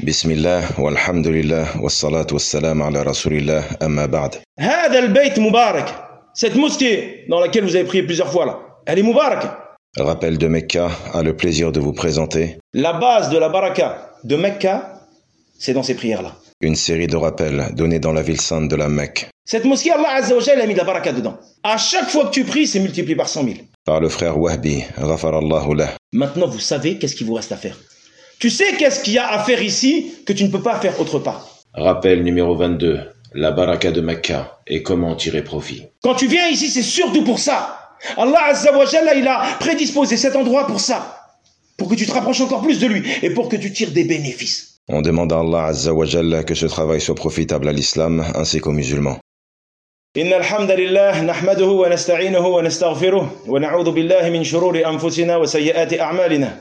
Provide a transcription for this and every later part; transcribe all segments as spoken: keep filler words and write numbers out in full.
بسم الله والحمد لله والصلاة والسلام على رسول الله أما بعد. هذا البيت مبارك. Cette mosquée dans laquelle vous avez prié plusieurs fois là, elle est mubarak. Rappel de Mecca a le plaisir de vous présenter La base de la baraka de Mecca, c'est dans ces prières-là. une série de rappels donnés dans la ville sainte de la Mecque Cette mosquée, Allah Azza wa Jalla a mis de la baraka dedans. À chaque fois que tu pries, c'est multiplié par cent mille. par le frère Wahbi, Ghafarallahu lah. Maintenant, vous savez qu'est-ce qu'il vous reste à faire. Tu sais qu'est-ce qu'il y a à faire ici que tu ne peux pas faire autre part. Rappel numéro vingt-deux, la baraka de Mecca et comment en tirer profit. Quand tu viens ici, c'est surtout pour ça. Allah Azza wa Jalla, il a prédisposé cet endroit pour ça. Pour que tu te rapproches encore plus de lui et pour que tu tires des bénéfices. On demande à Allah Azza wa Jalla que ce travail soit profitable à l'islam ainsi qu'aux musulmans. إن الحمد لله نحمده ونستعينه ونستغفره ونعوذ بالله من شرور أنفسنا وسيئات أعمالنا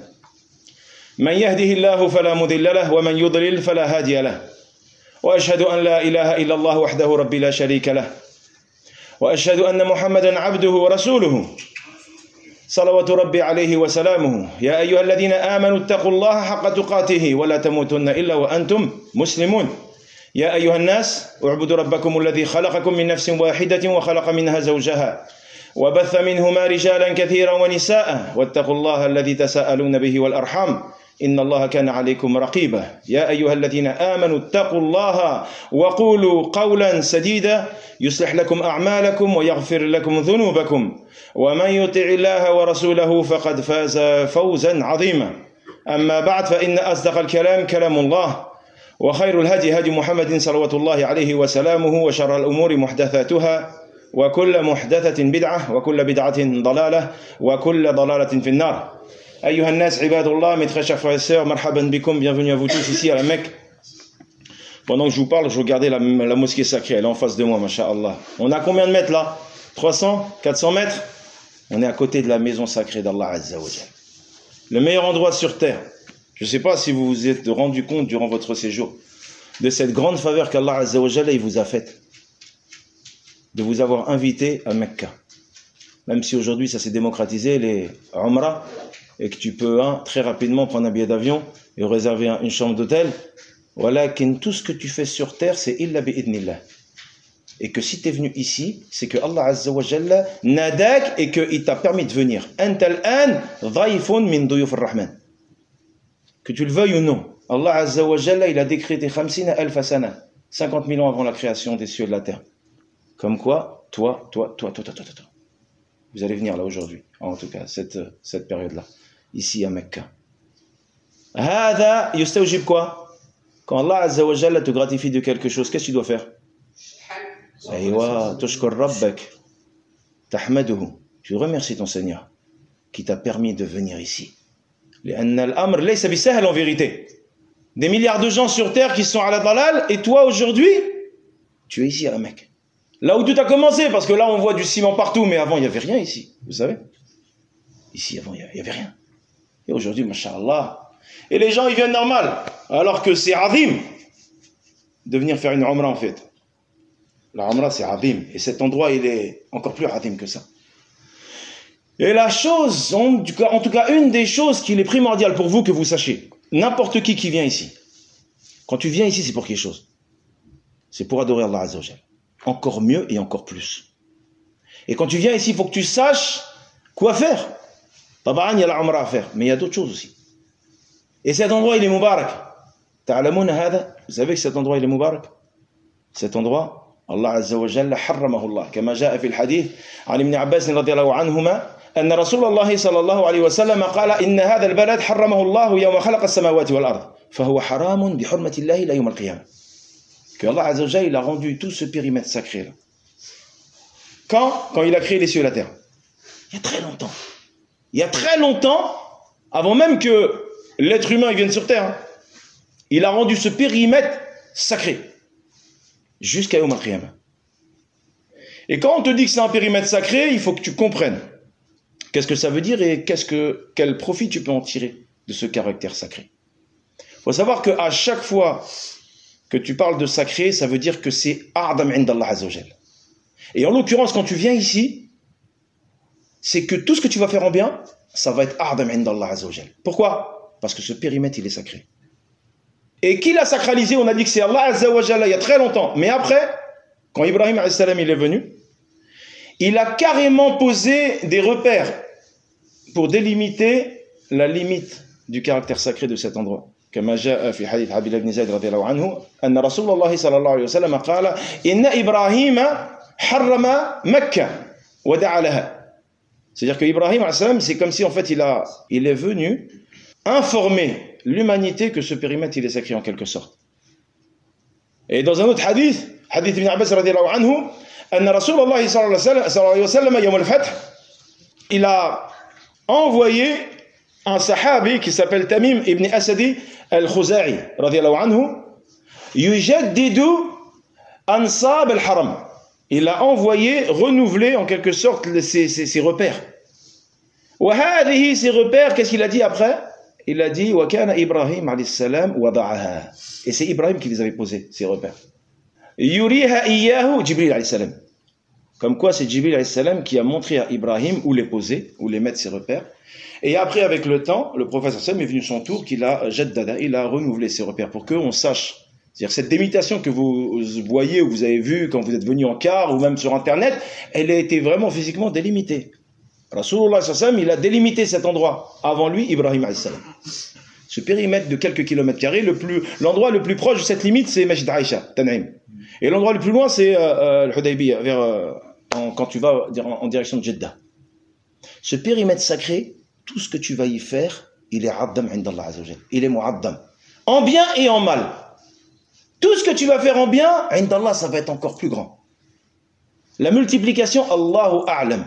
من يهده الله فلا مضل له ومن يضلل فلا هادي له وأشهد أن لا إله إلا الله وحده ربي لا شريك له وأشهد أن محمدا عبده ورسوله صلوات ربي عليه وسلامه يا أيها الذين آمنوا اتقوا الله حق تقاته ولا تموتن إلا وأنتم مسلمون يا أيها الناس اعبدوا ربكم الذي خلقكم من نفس واحدة وخلق منها زوجها وبث منهما رجالا كثيرا ونساء واتقوا الله الذي تساءلون به والأرحام إن الله كان عليكم رقيبا يا أيها الذين آمنوا اتقوا الله وقولوا قولا سديدا يصلح لكم أعمالكم ويغفر لكم ذنوبكم ومن يطع الله ورسوله فقد فاز فوزا عظيما أما بعد فإن أصدق الكلام كلام الله وخير الهدي هدي محمد صلوات الله عليه وسلامه وشر الأمور محدثاتها وكل محدثة بدعة وكل بدعة ضلالة وكل ضلالة في النار أيها الناس عباد الله mes très chers frères et sœurs مرحبا بكم bienvenue à vous tous ici à la Mecque. Pendant que je vous parle, je regardais la, la mosquée sacrée, elle est en face de moi, masha'Allah. On a combien de mètres là? trois cents? quatre cents mètres? On est à côté de la maison sacrée d'Allah Azza wa Jalla. Le meilleur endroit sur terre. Je ne sais pas si vous vous êtes rendu compte durant votre séjour de cette grande faveur qu'Allah Azza wa Jalla il vous a faite, de vous avoir invité à Mecca. Même si aujourd'hui ça s'est démocratisé, les Umrah, et que tu peux hein, très rapidement prendre un billet d'avion et réserver un, une chambre d'hôtel. Voilà, tout ce que tu fais sur terre, c'est illa bi'idnillah. Et que si tu es venu ici, c'est que Allah Azza wa Jalla nadak et qu'il t'a permis de venir. Antal an dhaifun min duyuf ar-Rahman. Que tu le veuilles ou non, Allah Azza wa Jalla, il a décrété khamsina alfa sana, cinquante mille ans avant la création des cieux et de la terre. Comme quoi, toi, toi, toi, toi, toi, toi, toi, vous allez venir là aujourd'hui, en tout cas, cette, cette période-là, ici à Mecca. Hada yustawjib quoi? Quand Allah Azza wa Jalla te gratifie de quelque chose, qu'est-ce que tu dois faire? Aywa, tushkur rabbak, tahmaduhu. Tu remercies ton Seigneur qui t'a permis de venir ici. En vérité, des milliards de gens sur terre qui sont à la dalal, et toi aujourd'hui, tu es ici à la Mecque. Là où tout a commencé, parce que là on voit du ciment partout, mais avant il n'y avait rien ici, vous savez. Ici avant il n'y avait rien. Et aujourd'hui, masha'Allah, et les gens ils viennent normal, alors que c'est azim de venir faire une umrah en fait. La umrah c'est azim, et cet endroit il est encore plus azim que ça. Et la chose, en tout, cas, en tout cas une des choses qu'il est primordiale pour vous que vous sachiez, n'importe qui qui vient ici, quand tu viens ici c'est pour quelque chose, c'est pour adorer Allah Azza wa Jalla, encore mieux et encore plus. Et quand tu viens ici, il faut que tu saches quoi faire. Tabaran, il y a la umrah à faire, mais il y a d'autres choses aussi. Et cet endroit il est mubarak. Vous savez que cet endroit il est mubarak. Cet endroit, Allah Azza wa Jalla harramahu Allah, كما جاء في الحديث عن ابن عباس رضي الله عنهما أن رسول الله صلى الله عليه وسلم قال إن هذا البلد حرمه الله يوم خلق السماوات والأرض فهو حرام بحرمة الله إلى يوم القيامة. Que Allah Azza wa Jalla il a rendu tout ce périmètre sacré là. Quand Quand il a créé les cieux et la terre. Il y a très longtemps. Il y a très longtemps, avant même que l'être humain il vienne sur terre, il a rendu ce périmètre sacré jusqu'à Yawm al-Qiyamah. Et quand on te dit que c'est un périmètre sacré, il faut que tu comprennes qu'est-ce que ça veut dire et qu'est-ce que, quel profit tu peux en tirer de ce caractère sacré. Il faut savoir qu'à chaque fois que tu parles de sacré, ça veut dire que c'est a'dam indallah azza wa jalla. Et en l'occurrence, quand tu viens ici, c'est que tout ce que tu vas faire en bien, ça va être a'dam indallah azza wa jalla. Pourquoi? Parce que ce périmètre, il est sacré. Et qui l'a sacralisé? On a dit que c'est Allah Azza wa Jalla il y a très longtemps. Mais après, quand Ibrahim alayhi salam il est venu, il a carrément posé des repères pour délimiter la limite du caractère sacré de cet endroit. كما جاء في حديث عبد الله بن زيد رضي الله عنه أن رسول الله صلى الله عليه وسلم قال إن إبراهيم حرم مكة ودعا لها. C'est-à-dire que Ibrahim alayhi salam, c'est comme si en fait il a, il est venu informer l'humanité que ce périmètre il est sacré en quelque sorte. Et dans un autre hadith, hadith ibn Abbas radiyallahu anhu, أن رسول الله صلى الله عليه وسلم يوم الفتح, il a envoyé un sahabi qui s'appelle Tamim ibn Asadi al-Khuza'i radiyallahu anhu, yujaddidu ansab al-haram. Il a envoyé, renouvelé en quelque sorte ses, ses, ses repères. Wa hadhihi, ces repères, qu'est-ce qu'il a dit après? Il a dit wa kana Ibrahim alayhi salam wada'aha. Et c'est Ibrahim qui les avait posés, ces repères. Yuriha iyyahu Jibril alayhi salam. Comme quoi c'est Jibril alayhi salam qui a montré à Ibrahim où les poser, où les mettre ses repères. Et après, avec le temps, le prophète sallam est venu son tour, qu'il a jaddada, il a renouvelé ses repères pour qu'on sache. C'est-à-dire cette délimitation que vous voyez ou vous avez vue quand vous êtes venu en car ou même sur internet, elle a été vraiment physiquement délimitée. Rasulullah sallam, il a délimité cet endroit. Avant lui, Ibrahim alayhi salam. Ce périmètre de quelques kilomètres carrés, le plus, l'endroit le plus proche de cette limite, c'est Masjid Aïcha, Tan'im. Et l'endroit le plus loin, c'est euh, euh, le Hudaybiyah, vers, euh, en, quand tu vas en, en direction de Jeddah. Ce périmètre sacré, tout ce que tu vas y faire, il est addam indallah azza wa jalla. Il est mu'addam. En bien et en mal. Tout ce que tu vas faire en bien, indallah, ça va être encore plus grand. La multiplication, Allahu a'lam.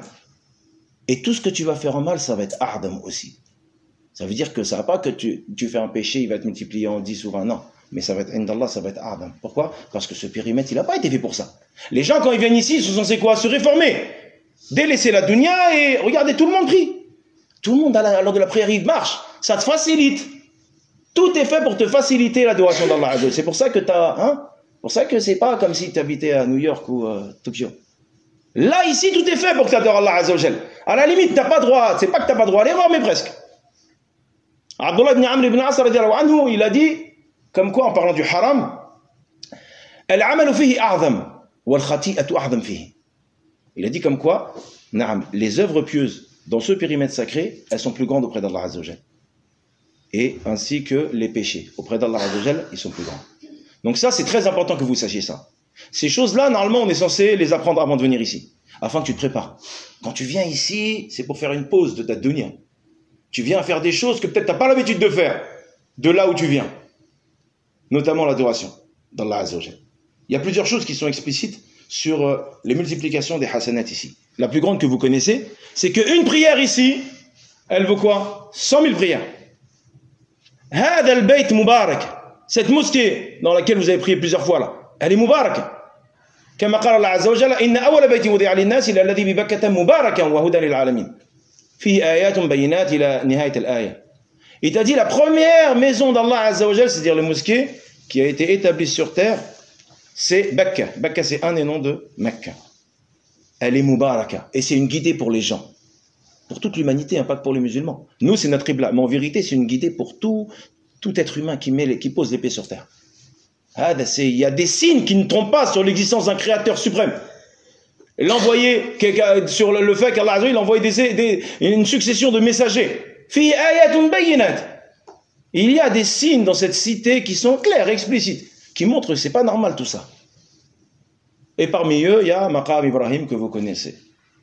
Et tout ce que tu vas faire en mal, ça va être a'dam aussi. Ça veut dire que ça va pas que tu, tu fais un péché, il va être multiplié en dix ou vingt, non. Mais ça va être indallah, ça va être a'dam. Pourquoi? Parce que ce périmètre, il n'a pas été fait pour ça. Les gens, quand ils viennent ici, ils sont censés quoi? Se réformer. Délaisser la dunya et regardez, tout le monde prie. Tout le monde, à l'heure de la prière, il marche. Ça te facilite. Tout est fait pour te faciliter l'adoration d'Allah Azza wa Jalla. C'est pour ça que t'as, hein, pour ça que c'est pas comme si tu habitais à New York ou euh, Tokyo. Là, ici, tout est fait pour que tu adores Allah Azza wa Jalla. À la limite, t'as pas droit, c'est pas que t'as pas droit à l'erreur, mais presque. Abdullah ibn Amr ibn As radiyallahu anhu, il a dit, comme quoi, en parlant du haram, al-amalu fihi a'zam, wal-khati'atu a'zam fihi. Il a dit comme quoi, na'am, les œuvres pieuses dans ce périmètre sacré, elles sont plus grandes auprès d'Allah Azza wa Jalla. Et ainsi que les péchés auprès d'Allah Azza wa Jalla, ils sont plus grands. Donc ça, c'est très important que vous sachiez ça. Ces choses-là, normalement, on est censé les apprendre avant de venir ici, afin que tu te prépares. Quand tu viens ici, c'est pour faire une pause de ta dunya. Tu viens faire des choses que peut-être tu n'as pas l'habitude de faire, de là où tu viens. Notamment l'adoration d'Allah Azza wa Jalla. Il y a plusieurs choses qui sont explicites sur euh, les multiplications des hasanats ici. La plus grande que vous connaissez, c'est qu'une prière ici, elle vaut quoi? cent mille prières. Hada al-bayt mubarak. Cette mosquée dans laquelle vous avez prié plusieurs fois là, elle est mubarak. كما قال الله عز وجل إن أول بيت وضع للناس إلى الذي ببكة مباركا وهدى للعالمين فيه آيات بينات إلى نهاية الآية. Il t'a dit la première maison d'Allah Azza wa Jalla, c'est-à-dire le mosquée qui a été établie sur terre, c'est Bakka. Bakka, c'est un des noms de Mecca. Elle est Mubaraka. Et c'est une guidée pour les gens. Pour toute l'humanité, hein, pas que pour les musulmans. Nous, c'est notre qibla. Mais en vérité, c'est une guidée pour tout, tout être humain qui, met les, qui pose les pieds sur terre. Il y a des signes qui ne trompent pas sur l'existence d'un créateur suprême. L'envoyer, sur le fait qu'Allah il a envoyé des, des, une succession de messagers. Il y a des signes dans cette cité qui sont clairs, explicites, qui montrent que ce n'est pas normal tout ça. Et parmi eux, il y a Maqam Ibrahim que vous connaissez.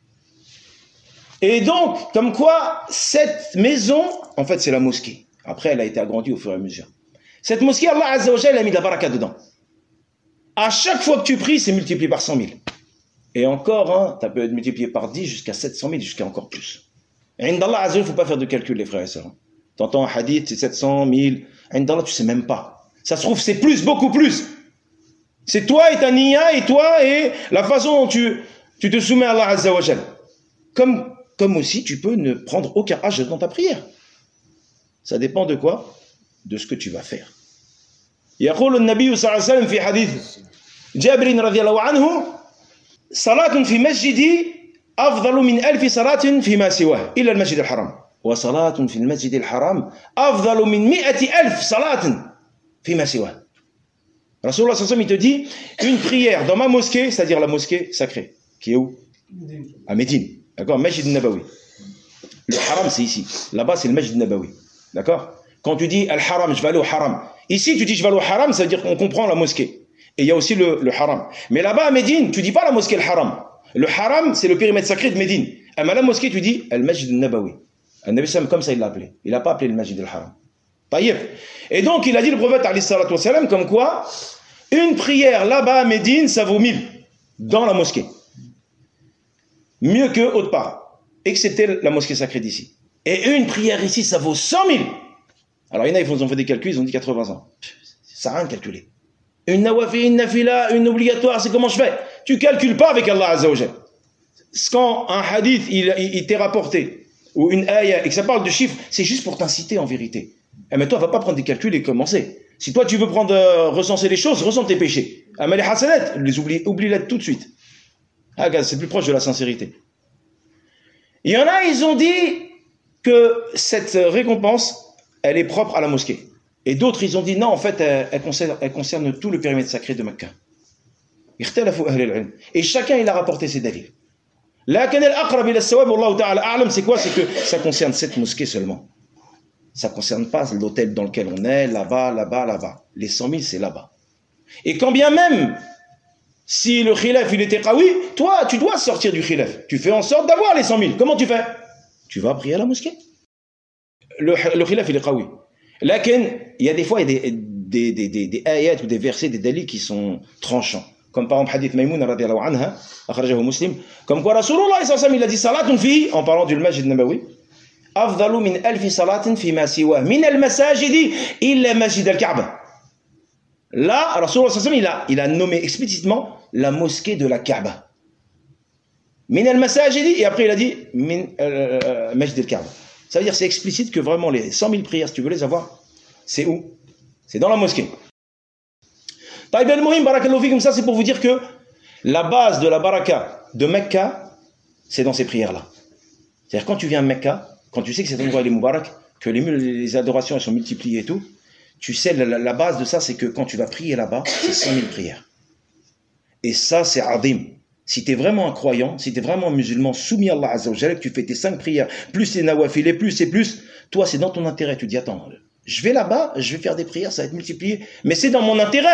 Et donc, comme quoi, cette maison, en fait, c'est la mosquée. Après, elle a été agrandie au fur et à mesure. Cette mosquée, Allah Azza wa Jalla a mis de la baraka dedans. À chaque fois que tu pries, c'est multiplié par cent mille. Et encore, hein, ça peut être multiplié par dix jusqu'à sept cent mille, jusqu'à encore plus. Et Indallah Azza wa Jalla, il ne faut pas faire de calcul, les frères et sœurs. Tu entends un hadith, c'est sept cent mille. Indallah, tu ne sais même pas. Ça se trouve, c'est plus, beaucoup plus. C'est toi et ta niya, et toi et la façon dont tu, tu te soumets à Allah Azza wa Jalla. Comme, comme aussi, tu peux ne prendre aucun âge dans ta prière. Ça dépend de quoi? De ce que tu vas faire. يقول النبي صلى الله عليه وسلم في حديث جابر رضي الله عنه صلاة في مسجدي أفضل من ألف صلاة فيما سواه إلا المسجد الحرام وصلاة في المسجد الحرام أفضل من مئة ألف صلاة fima siwa. Rasulullah sallallahu alayhi wa sallam, il te dit, une prière dans ma mosquée, c'est-à-dire la mosquée sacrée, qui est où? À Médine. D'accord? Masjid Nabawi. Le haram, c'est ici. Là-bas, c'est le Masjid Nabawi. D'accord? Quand tu dis al-haram, je vais aller au haram. Ici, tu dis je vais aller au haram, ça veut dire qu'on comprend la mosquée. Et il y a aussi le, le haram. Mais là-bas, à Médine, tu dis pas la mosquée le haram. Le haram, c'est le périmètre sacré de Médine. À la mosquée, tu dis al-Masjid Nabawi. Al-Nabi sallam, comme ça, il l'a appelé. Il n'a pas appelé le Masjid al-Haram. Taïeb. Et donc, il a dit le prophète, alayhi salatu wassalam, comme quoi, une prière là-bas à Médine, ça vaut mille. Dans la mosquée. Mieux que autre part. Excepté la mosquée sacrée d'ici. Et une prière ici, ça vaut cent mille. Alors, il y en a, ils ont fait des calculs, ils ont dit quatre-vingts ans. Ça n'a rien de calculé. Une nawafi, une nafila, une obligatoire, c'est comment je fais? Tu calcules pas avec Allah Azza wa Jal. Quand un hadith, il, il, il t'est rapporté, ou une ayah, et que ça parle de chiffres, c'est juste pour t'inciter en vérité. Et mais toi, va pas prendre des calculs et commencer. Si toi, tu veux prendre, euh, recenser les choses, recense tes péchés. Amal et hasanat, les oublie, oublie-les tout de suite. Ah, gars, c'est plus proche de la sincérité. Il y en a, ils ont dit que cette récompense, elle est propre à la mosquée. Et d'autres, ils ont dit non, en fait, elle, elle, concerne, elle concerne tout le périmètre sacré de Mecca. Et chacun, il a rapporté ses dalils. C'est quoi? C'est que ça concerne cette mosquée seulement. Ça ne concerne pas l'hôtel dans lequel on est, là-bas, là-bas, là-bas. Les cent mille, c'est là-bas. Et quand bien même, si le khilaf, il était qawi, toi, tu dois sortir du khilaf. Tu fais en sorte d'avoir les cent mille. Comment tu fais? Tu vas prier à la mosquée. Le, le khilaf, il est qawi. Lakin, il y a des fois, il y a des, des, des, des, des ayats ou des versets, des dalils qui sont tranchants. Comme par exemple, hadith Maïmouna radiallahu anha, akhrajahu Muslim, comme quoi Rasulullah sallallahu alayhi wa sallam, il a dit salatun fi, en parlant du Masjid Nabawi, afdalu min alfi salatin fi ma siwa, min al-masajidi illa masjid al-Kaaba. Là, Rasulullah sallallahu alayhi wa sallam, il a, il a nommé explicitement la mosquée de la Kaaba. Min al-masajidi, et après il a dit min euh, masjid al-Kaaba. Ça veut dire c'est explicite que vraiment les cent mille prières, si tu veux les avoir, c'est où? C'est dans la mosquée. Taïb al-Muhim, barakallahu fikum, ça c'est pour vous dire que la base de la baraka de Mecca, c'est dans ces prières-là. C'est-à-dire quand tu viens à Mecca, quand tu sais que cet endroit est Moubarak, que les, les adorations elles sont multipliées et tout, tu sais, la, la base de ça, c'est que quand tu vas prier là-bas, c'est cent mille prières. Et ça, c'est adim. Si tu es vraiment un croyant, si tu es vraiment un musulman soumis à Allah Azza wa Jalla, que tu fais tes cinq prières, plus les nawafil, et plus et plus, toi, c'est dans ton intérêt. Tu dis, attends, je vais là-bas, je vais faire des prières, ça va être multiplié. Mais c'est dans mon intérêt.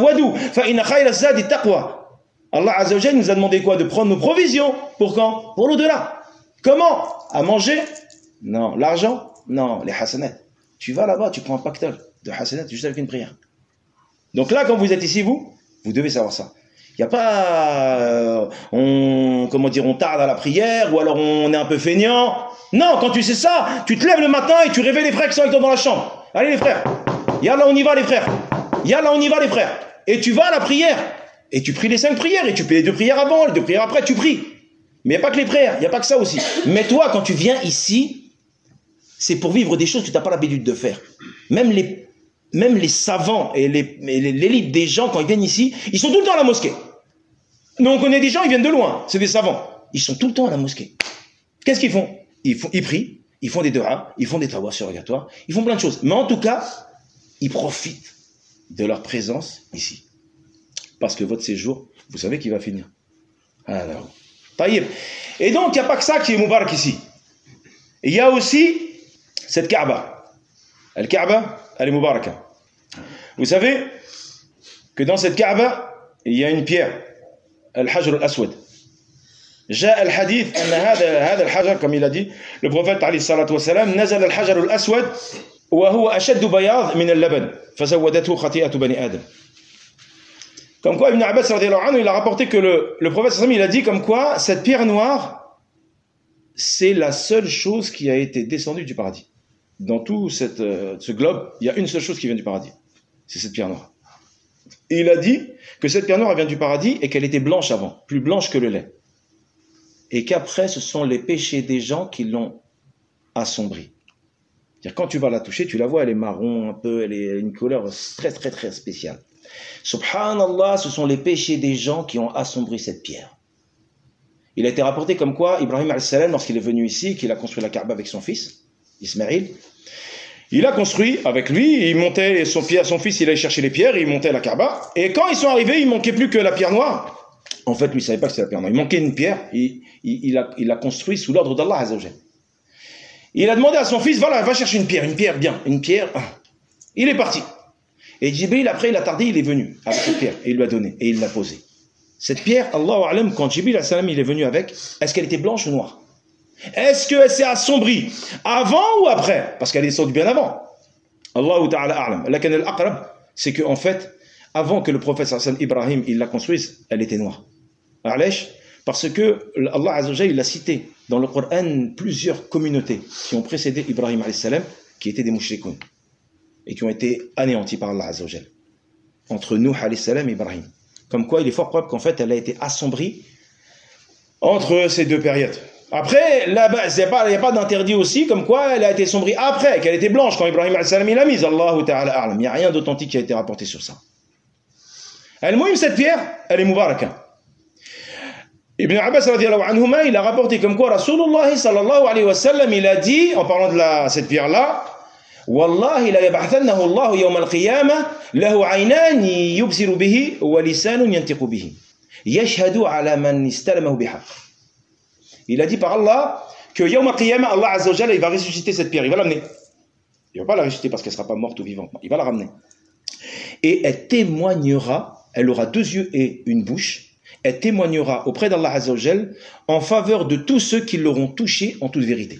Allah Azza wa Jalla nous a demandé quoi? De prendre nos provisions. Pour quand? Pour l'au-delà. Comment? À manger? Non. L'argent? Non. Les hasanat. Tu vas là-bas, tu prends un pactole de hasanat juste avec une prière. Donc là, quand vous êtes ici, vous, vous devez savoir ça. Il n'y a pas, euh, on, comment dire, on tarde à la prière, ou alors on est un peu feignant. Non, quand tu sais ça, tu te lèves le matin et tu réveilles les frères qui sont avec toi dans la chambre. Allez les frères, yallah on y va les frères, yallah on y va les frères. Et tu vas à la prière, et tu pries les cinq prières, et tu pries les deux prières avant, les deux prières après, tu pries. Mais il n'y a pas que les prières, il n'y a pas que ça aussi. Mais toi, quand tu viens ici, c'est pour vivre des choses que tu n'as pas l'habitude de faire. Même les, même les savants et l'élite des gens, quand ils viennent ici, ils sont tout le temps à la mosquée. Nous, on connaît des gens, ils viennent de loin, c'est des savants. Ils sont tout le temps à la mosquée. Qu'est-ce qu'ils font? Ils font, ils prient, ils font des du'a, ils font des travaux surrogatoires, ils font plein de choses. Mais en tout cas, ils profitent de leur présence ici. Parce que votre séjour, vous savez qu'il va finir. Alors, taïb. Et donc, il n'y a pas que ça qui est Moubarak ici. Il y a aussi cette Kaaba. La Kaaba, elle est Moubaraka. Vous savez que dans cette Kaaba, il y a une pierre. الحجر الأسود جاء الحديث أن هذا هذا الحجر comme il a dit le prophète عليه الصلاة والسلام نزل الحجر الأسود وهو أشد بياض من اللبن فزودته خطيئة بني آدم. Comme quoi Ibn Abbas radiyallahu anhu il a rapporté que le, le prophète sallallahu alayhi wa sallam il a dit comme quoi cette pierre noire c'est la seule chose qui a été descendue du paradis. Dans tout cette, euh, ce globe il y a une seule chose qui vient du paradis, c'est cette pierre noire. Et il a dit que cette pierre noire vient du paradis et qu'elle était blanche avant, plus blanche que le lait. Et qu'après, ce sont les péchés des gens qui l'ont assombrie. C'est-à-dire, quand tu vas la toucher, tu la vois, elle est marron un peu, elle est une couleur très très très spéciale. Subhanallah, ce sont les péchés des gens qui ont assombri cette pierre. Il a été rapporté comme quoi, Ibrahim alayhi salam, lorsqu'il est venu ici, qu'il a construit la Kaaba avec son fils, Ismaïl, Il a construit avec lui, il montait son, son fils, il allait chercher les pierres, il montait la Kaaba. Et quand ils sont arrivés, il manquait plus que la pierre noire. En fait, lui, il ne savait pas que c'était la pierre noire. Il manquait une pierre, il, il, il, a, il a construit sous l'ordre d'Allah Azza wa Jal. Il a demandé à son fils, voilà, va chercher une pierre, une pierre bien, une pierre. Il est parti. Et Jibril, après, il a tardé, il est venu avec cette pierre. Et il lui a donné, et il l'a posée. Cette pierre, Allahu A'lam, quand Jibril il est venu avec, est-ce qu'elle était blanche ou noire? Est-ce qu'elle s'est assombrie avant ou après? Parce qu'elle est descendue bien avant. Allahu Ta'ala A'lam. Lakin al-aqrab, c'est qu'en fait, avant que le prophète Ibrahim il la construise, elle était noire. Parce que Allah Azza wa Jalla, il a cité dans le Coran plusieurs communautés qui ont précédé Ibrahim alayhi salam, qui étaient des mushrikoun et qui ont été anéantis par Allah Azza wa Jalla. Entre Nuh alayhi salam et Ibrahim. Comme quoi, il est fort probable qu'en fait, elle a été assombrie entre ces deux périodes. Après, là-bas, il n'y a pas d'interdit aussi, comme quoi elle a été assombrie après, qu'elle était blanche quand Ibrahim alayhi salam il l'a mise. Allahu Ta'ala A'lam. Il n'y a rien d'authentique qui a été rapporté sur ça. Al-Muhim, cette pierre, elle est mubaraka. Ibn Abbas radiallahu anhuma, il a rapporté comme quoi Rasulullah sallallahu alayhi wa sallam, il a dit, en parlant de la, cette pierre-là, Wallahi la yab'athannahu Allah yawm al-qiyamah lahu aynan yubsiru bihi wa lisanun yantiqu bihi yashhadu ala man istalamahu bihaq. Il a dit par Allah que yawm al-qiyamah, Allah azza wa jalla, il va ressusciter cette pierre, il va l'amener. Il ne va pas la ressusciter parce qu'elle ne sera pas morte ou vivante, il va la ramener. Et elle témoignera, elle aura deux yeux et une bouche, elle témoignera auprès d'Allah Azza wa Jal en faveur de tous ceux qui l'auront touché en toute vérité.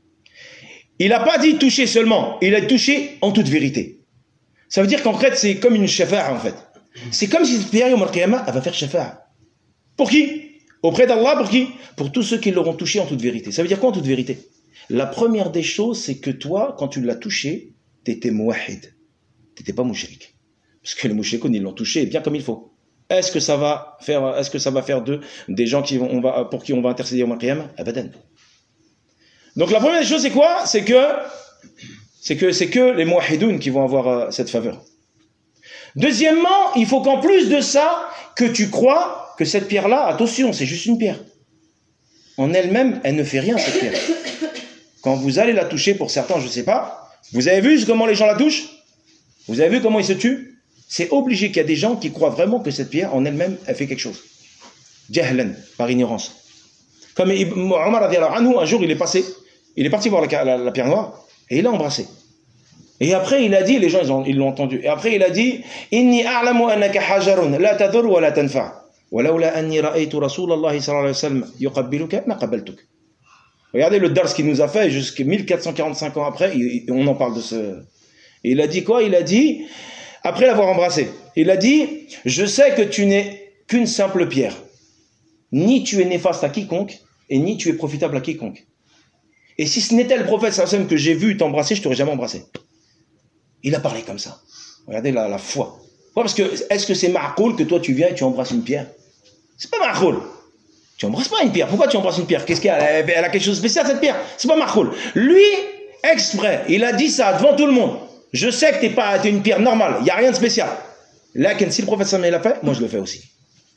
Il n'a pas dit toucher seulement, il a touché en toute vérité. Ça veut dire qu'en fait, c'est comme une shafa'a en fait. C'est comme si cette pierre, Yawm al-Qiyamah, elle va faire shafa'a. Pour qui? Auprès d'Allah, pour qui? Pour tous ceux qui l'auront touché en toute vérité. Ça veut dire quoi en toute vérité? La première des choses, c'est que toi, quand tu l'as touché, tu étais muwahid. Tu n'étais pas mushrik. Parce que les mushrikoun, ils l'ont touché bien comme il faut. Est-ce que ça va faire, est-ce que ça va faire d'eux des gens qui vont, on va, pour qui on va intercéder au Qiyamah? Abadan. Donc la première chose c'est quoi? C'est que c'est que c'est que les muwahhidoun qui vont avoir euh, cette faveur. Deuxièmement, il faut qu'en plus de ça, que tu crois que cette pierre-là, attention, c'est juste une pierre. En elle-même, elle ne fait rien cette pierre. Quand vous allez la toucher, pour certains, je ne sais pas, vous avez vu comment les gens la touchent? Vous avez vu comment ils se tuent? C'est obligé qu'il y a des gens qui croient vraiment que cette pierre, en elle-même, elle fait quelque chose. Jahlan, par ignorance. Comme Omar radiallahu anhu, un jour, il est passé, il est parti voir la, la, la pierre noire, et il l'a embrassé. Et après, il a dit, les gens, ils, ont, ils l'ont entendu, et après, il a dit, Inni a'lamu annaka hajarun, la tadur wa la tanfa. Walaula anni ra'aytu Rasulallah sallallahu alayhi wa sallam yuqabbiluka, ma qabaltuk. Regardez le dars qu'il nous a fait, jusqu'à mille quatre cent quarante-cinq ans après, on en parle de ce... Et il a dit quoi? Il a dit... Après l'avoir embrassé, il a dit, je sais que tu n'es qu'une simple pierre. Ni tu es néfaste à quiconque, et ni tu es profitable à quiconque. Et si ce n'était le prophète sallam que j'ai vu t'embrasser, je t'aurais jamais embrassé. Il a parlé comme ça. Regardez la, la foi. Ouais, parce que, est-ce que c'est ma'qoul que toi tu viens et tu embrasses une pierre? C'est pas ma'qoul. Tu embrasses pas une pierre. Pourquoi tu embrasses une pierre? Qu'est-ce qu'elle a? Elle a quelque chose de spécial cette pierre? C'est pas ma'qoul. Lui, exprès, il a dit ça devant tout le monde. Je sais que tu n'es pas t'es une pierre normale, il n'y a rien de spécial. Là, si le prophète sallallahu l'a fait, moi je le fais aussi.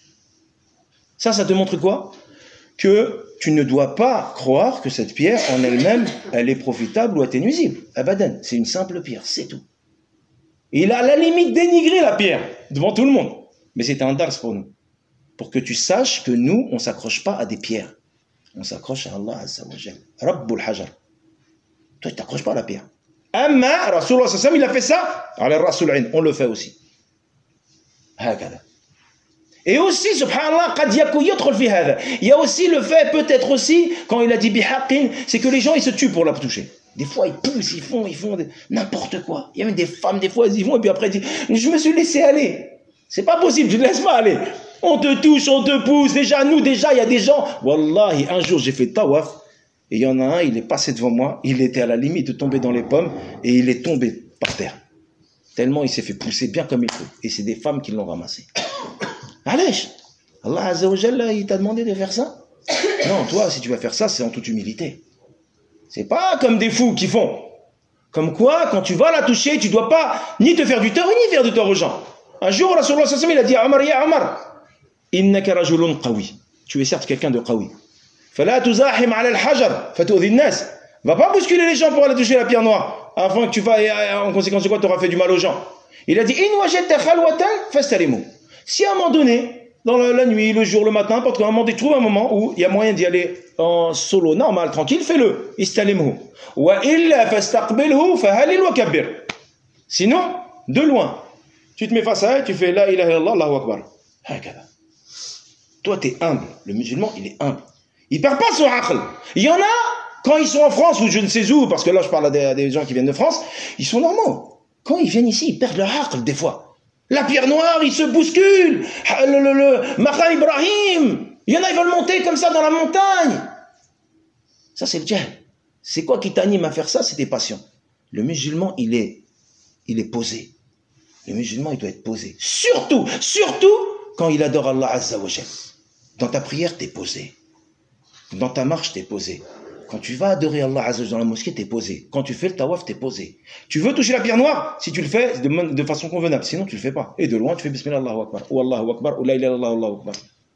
Ça, ça te montre quoi? Que tu ne dois pas croire que cette pierre en elle-même, elle est profitable ou elle est nuisible. Abadan, c'est une simple pierre, c'est tout. Et il a à la limite dénigré la pierre devant tout le monde. Mais c'était un dars pour nous. Pour que tu saches que nous, on ne s'accroche pas à des pierres. On s'accroche à Allah Azza wa Jal. Rabbul Hajar. Toi, tu ne t'accroches pas à la pierre. Amma, Rasulullah sallallahu alayhi wa sallam, il a fait ça. Alors, Rasul, on le fait aussi. Et aussi, subhanallah, il y a aussi le fait, peut-être aussi, quand il a dit bihaqin, c'est que les gens, ils se tuent pour la toucher. Des fois, ils poussent, ils font, ils font n'importe quoi. Il y a même des femmes, des fois, elles y vont, et puis après, ils disent, je me suis laissé aller. C'est pas possible, tu ne laisses pas aller. On te touche, on te pousse. Déjà, nous, déjà, il y a des gens. Wallahi, un jour, j'ai fait tawaf. Et il y en a un, il est passé devant moi, il était à la limite de tomber dans les pommes, et il est tombé par terre. Tellement il s'est fait pousser bien comme il faut. Et c'est des femmes qui l'ont ramassé. Allez, Allah Azza wa Jalla, il t'a demandé de faire ça? Non, toi, si tu vas faire ça, c'est en toute humilité. C'est pas comme des fous qui font. Comme quoi, quand tu vas la toucher, tu dois pas ni te faire du tort, ni faire du tort aux gens. Un jour, Rasulullah sallallahu alayhi wa sallam, il a dit à Omar, ya Omar, innaka rajulun qawi. Tu es certes quelqu'un de qawi. فلا تزاحم على الحجر فتؤذي الناس. Va pas bousculer les gens pour aller toucher la pierre noire. quoi? Afin que tu vas, en conséquence de quoi, tu auras fait du mal aux gens. Il a dit, in wajadta khalwatan fastalimu. Si à un moment donné, dans la, la nuit, le jour, le matin, n'importe quoi, à un moment donné, tu trouves un moment où il y a moyen d'y aller en solo, normal, tranquille, fais-le. Istalimu. Wa illa fastaqbilhu fahalil wa kabbir. Sinon, de loin, tu te mets face à elle, tu fais la ilaha illallah, Allahu akbar. Hakada. Toi, tu es humble. Le musulman, il est humble. Il perd pas son aql. Il y en a, quand ils sont en France ou je ne sais où, parce que là, je parle à des, à des gens qui viennent de France, ils sont normaux. Quand ils viennent ici, ils perdent leur aql, des fois. La pierre noire, ils se bousculent. Le, le, le, Maqam Ibrahim. Il y en a, ils veulent monter comme ça dans la montagne. Ça, c'est le jahl. C'est quoi qui t'anime à faire ça? C'est tes passions. Le musulman, il est, il est posé. Le musulman, il doit être posé. Surtout, surtout, quand il adore Allah Azza wa Jal. Dans ta prière, t'es posé. Dans ta marche, t'es posé. Quand tu vas adorer Allah Azza wa Jal dans la mosquée, t'es posé. Quand tu fais le tawaf, t'es posé. Tu veux toucher la pierre noire? Si tu le fais, de, de façon convenable. Sinon, tu le fais pas. Et de loin, tu fais Bismillah Allahu Akbar. Ou Allahu Akbar. Ou La ilaha illallah Allahu Akbar.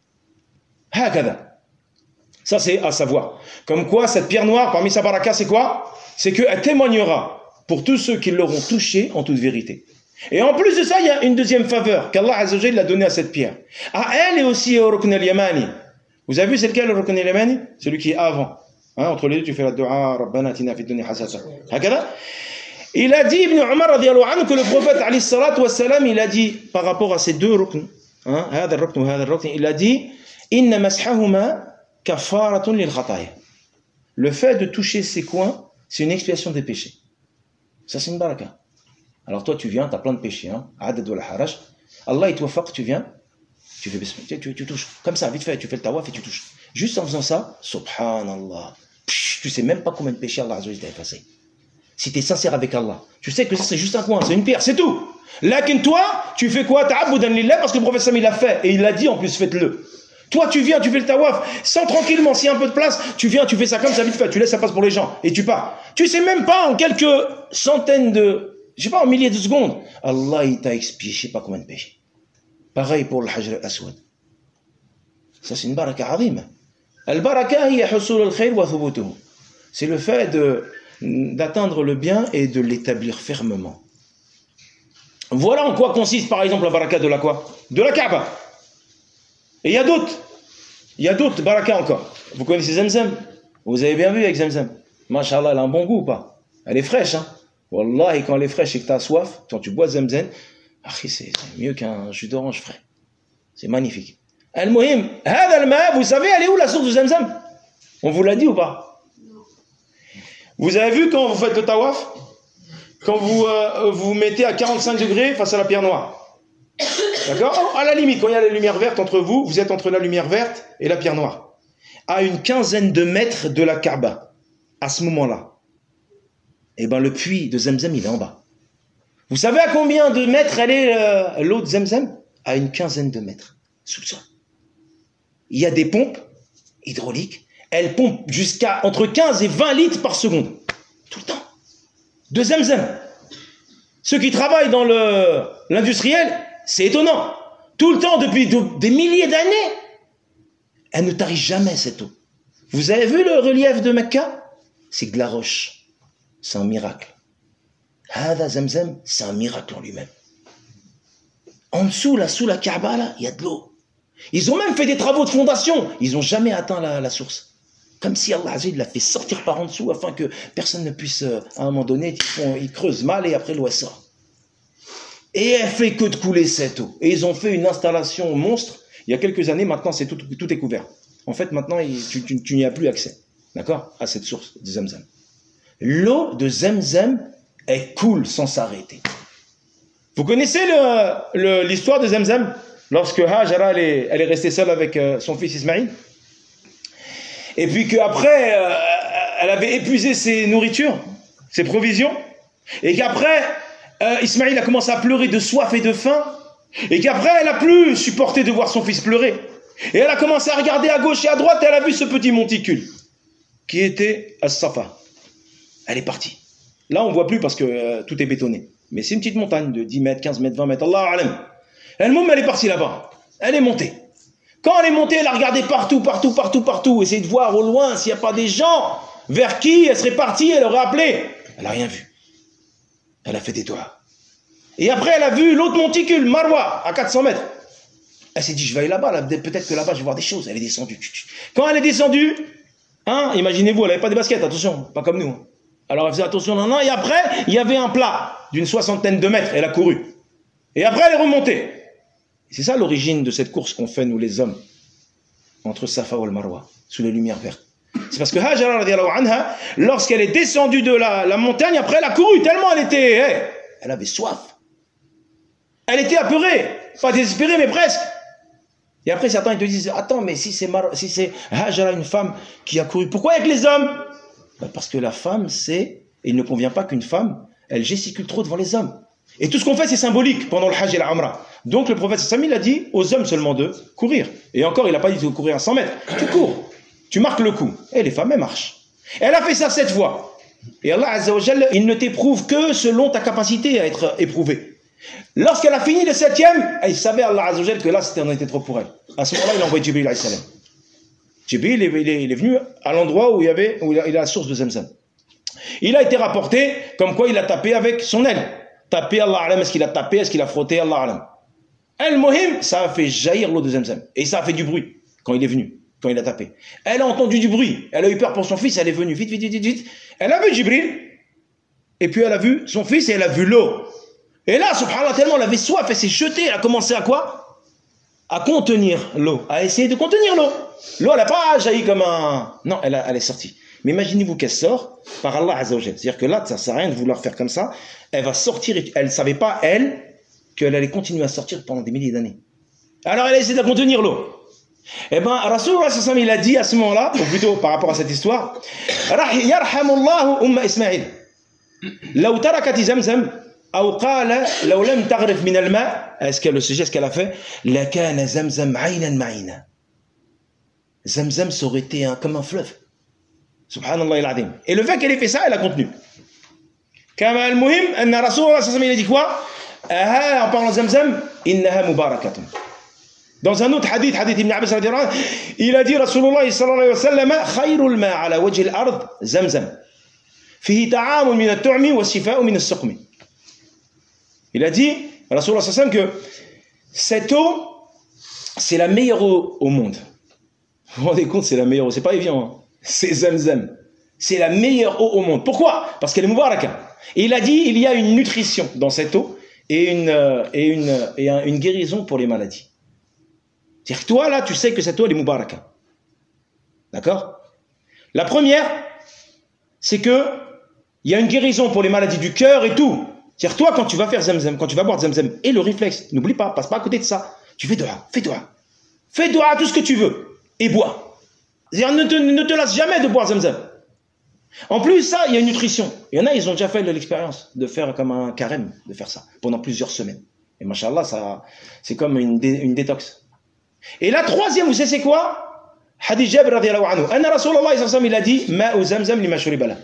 Hakada. Ça, c'est à savoir. Comme quoi, cette pierre noire, parmi sa baraka, c'est quoi? C'est qu'elle témoignera pour tous ceux qui l'auront touchée en toute vérité. Et en plus de ça, il y a une deuxième faveur qu'Allah Azza wa Jalla a donnée à cette pierre. À elle et aussi au Rukn al-Yamani. Vous avez vu c'est lequel le Rukn al-Yamani? Celui qui est avant. Hein, entre les deux, tu fais la dua Rabbana atina fid dunya hasanatan. Hakada. Il a dit, Ibn Umar radiyallahu anhu, que le prophète alayhi salatu wa salam, il a dit par rapport à ces deux rukn, hein, hada rukn ou hada rukn, il a dit inna mashahuma kafaratun lil khataya. Le fait de toucher ces coins, c'est une expiation des péchés. Ça, c'est une baraka. Alors toi, tu viens, tu as plein de péchés, hein, adad wal haraj. Allah, il te wafaq, tu viens, tu fais bismillah, tu, tu touches. Comme ça, vite fait, tu fais le tawaf et tu touches. Juste en faisant ça, subhanallah. Psh, tu sais même pas combien de péchés Allah Azza wa Jalla t'a effacé. Si tu es sincère avec Allah, tu sais que ça, c'est juste un coin, c'est une pierre, c'est tout. Lakin toi, tu fais quoi? Ta'abudan lillah, parce que le prophète Sam, il l'a fait, et il l'a dit en plus, faites-le. Toi, tu viens, tu fais le tawaf, sans tranquillement, s'il y a un peu de place, tu viens, tu fais ça comme ça, vite fait, tu laisses ça passe pour les gens, et tu pars. Tu sais même pas, en quelques centaines de, je sais pas, en milliers de secondes, Allah, il t'a expié, je sais pas combien de péchés. Pareil pour le Hajr al-Aswad. Ça, c'est une baraka azima. Al-baraka, hiya husul al-khayr wa thubutuhu. C'est le fait de, d'atteindre le bien et de l'établir fermement. Voilà en quoi consiste, par exemple, la baraka de la quoi? De la Kaaba. Et il y a d'autres. Il y a d'autres barakas encore. Vous connaissez Zamzam? Vous avez bien vu avec Zamzam. Masha'Allah, elle a un bon goût ou pas? Elle est fraîche, hein? Wallah, et quand elle est fraîche et que tu as soif, quand tu bois Zamzam, c'est mieux qu'un jus d'orange frais. C'est magnifique. Al-Muhim, vous savez, elle est où la source de Zamzam? On vous l'a dit ou pas? Vous avez vu quand vous faites le tawaf? Quand vous euh, vous mettez à quarante-cinq degrés face à la pierre noire. D'accord? À la limite, quand il y a la lumière verte entre vous, vous êtes entre la lumière verte et la pierre noire. À une quinzaine de mètres de la Kaaba, à ce moment-là, eh ben, le puits de Zamzam, il est en bas. Vous savez à combien de mètres elle est euh, l'eau de Zamzam? À une quinzaine de mètres, sous le sol. Il y a des pompes hydrauliques, elles pompent jusqu'à entre quinze et vingt litres par seconde. Tout le temps. De Zamzam. Ceux qui travaillent dans le, l'industriel, c'est étonnant. Tout le temps, depuis de, des milliers d'années, elle ne tarit jamais cette eau. Vous avez vu le relief de Mecca? C'est de la roche. C'est un miracle. Hada Zamzam, c'est un miracle en lui-même. En dessous, là, sous la Kaaba, là, il y a de l'eau. Ils ont même fait des travaux de fondation. Ils n'ont jamais atteint la, la source. Comme si Allah Azza l'a fait sortir par en dessous afin que personne ne puisse, euh, à un moment donné, ils, font, ils creusent mal et après l'eau sort. Et elle fait que de couler cette eau. Et ils ont fait une installation monstre. Il y a quelques années, maintenant, c'est tout, tout est couvert. En fait, maintenant, il, tu, tu, tu n'y as plus accès. D'accord? À cette source de Zamzam. L'eau de Zamzam, elle coule sans s'arrêter. Vous connaissez le, le, l'histoire de Zamzam? Lorsque Hajara, elle est, elle est restée seule avec euh, son fils Ismaïl. Et puis qu'après, euh, elle avait épuisé ses nourritures, ses provisions. Et qu'après, euh, Ismaïl a commencé à pleurer de soif et de faim. Et qu'après, elle n'a plus supporté de voir son fils pleurer. Et elle a commencé à regarder à gauche et à droite et elle a vu ce petit monticule qui était As-Safa. Elle est partie. Là, on ne voit plus parce que euh, tout est bétonné. Mais c'est une petite montagne de dix mètres, quinze mètres, vingt mètres. Allah alam. Elle, elle est partie là-bas. Elle est montée. Quand elle est montée, elle a regardé partout, partout, partout, partout. Essayé de voir au loin s'il n'y a pas des gens vers qui elle serait partie, elle aurait appelé. Elle n'a rien vu. Elle a fait des doigts. Et après, elle a vu l'autre monticule, Marwa, à quatre cents mètres. Elle s'est dit, je vais aller là-bas, là, peut-être que là-bas, je vais voir des choses. Elle est descendue. Quand elle est descendue, hein, imaginez-vous, elle n'avait pas des baskets, attention, pas comme nous. Alors elle faisait attention, non, non, et après, il y avait un plat d'une soixantaine de mètres, elle a couru. Et après, elle est remontée. C'est ça l'origine de cette course qu'on fait, nous les hommes, entre Safa et le Marwa, sous les lumières vertes. C'est parce que Hajara, radiallahu anha, lorsqu'elle est descendue de la, la montagne, après elle a couru, tellement elle était, hey, elle avait soif. Elle était apeurée, pas désespérée, mais presque. Et après, certains ils te disent, attends, mais si c'est Mar si c'est Hajara, une femme qui a couru, pourquoi avec les hommes? Ben parce que la femme, c'est, il ne convient pas qu'une femme, elle gesticule trop devant les hommes. Et tout ce qu'on fait, c'est symbolique pendant le Hajj et la Umrah. Donc le prophète Sami a dit aux hommes seulement de courir. Et encore, il n'a pas dit de courir à cent mètres. Tu cours, tu marques le coup. Et les femmes, elles marchent. Elle a fait ça sept fois. Et Allah Azza wa Jalla, il ne t'éprouve que selon ta capacité à être éprouvé. Lorsqu'elle a fini le septième, elle savait Allah Azza wa Jalla que là, c'était, on était trop pour elle. À ce moment-là, il a envoyé Jibril alayhi salam. Jibril, il est, il est venu à l'endroit où il y avait, où il a, il a la source de Zamzam. Il a été rapporté comme quoi il a tapé avec son aile. Tapé, Allah alam, est-ce qu'il a tapé, est-ce qu'il a frotté, Allah alam. Al-Muhim, ça a fait jaillir l'eau de Zamzam. Et ça a fait du bruit quand il est venu, quand il a tapé. Elle a entendu du bruit, elle a eu peur pour son fils, elle est venue vite, vite, vite, vite. Elle a vu Jibril, et puis elle a vu son fils et elle a vu l'eau. Et là, subhanallah, tellement elle avait soif, elle s'est jetée, elle a commencé à quoi? À contenir l'eau, à essayer de contenir l'eau. L'eau, elle n'a pas jailli comme un... Non, elle, a, elle est sortie. Mais imaginez-vous qu'elle sort par Allah Azza wa Jalla. C'est-à-dire que là, ça ne sert à rien de vouloir faire comme ça. Elle va sortir, et elle ne savait pas, elle, qu'elle allait continuer à sortir pendant des milliers d'années. Alors elle a essayé de contenir l'eau. Eh bien, Rasulullah sallallahu alayhi wa sallam, il a dit à ce moment-là, ou plutôt par rapport à cette histoire, Yarhamullahu umma Ismaïl. Law tarakat Zamzam, ou qala law lam taghrif min al-ma', est-ce qu'elle le sujet, ce qu'elle a fait, la kana Zamzam aynan ma'ina. Zamzam, ça aurait été un, comme un fleuve. Subhanallah al-azim. Et le fait qu'elle ait fait ça, elle a contenu. Kama al-muhim, anna Rasulullah sallallahu alayhi wa sallam, il a dit quoi? En parlant de Zamzam, innaha mubarakatun. Dans un autre hadith, hadith Ibn Abbas radiyallahu anhu, il a dit Rasulullah sallallahu alayhi wa sallam, khayrul ma' ala wajhi al-ard Zamzam. Fihi ta'amun min at-tu'mi wa shifa'un min as-suqmi. Il a dit, Rasulullah sallallahu alayhi wa sallam, que cette eau, c'est la meilleure eau au monde. Vous vous rendez compte, c'est la meilleure eau. C'est pas évident, hein. C'est Zamzam. C'est la meilleure eau au monde. Pourquoi? Parce qu'elle est mubaraka. Et il a dit, il y a une nutrition dans cette eau et une, et une, et un, une guérison pour les maladies. C'est-à-dire que toi, là, tu sais que cette eau, elle est mubaraka. D'accord? La première, c'est que il y a une guérison pour les maladies du cœur et tout. C'est-à-dire toi, quand tu vas faire Zamzam, quand tu vas boire Zamzam, et le réflexe, n'oublie pas, passe pas à côté de ça. Tu fais dua, fais dua. Fais dua tout ce que tu veux et bois. C'est-à-dire ne te, ne te lasse jamais de boire Zamzam. En plus, ça, il y a une nutrition. Il y en a, ils ont déjà fait l'expérience de faire comme un carême, de faire ça, pendant plusieurs semaines. Et machallah, ça, c'est comme une, dé, une détox. Et la troisième, vous savez c'est quoi? Hadith Jabir radiyallahu anhu. Anna Rasulullah sallallahu alayhi wa sallam, il a dit, ma'u Zamzam lima shuribala.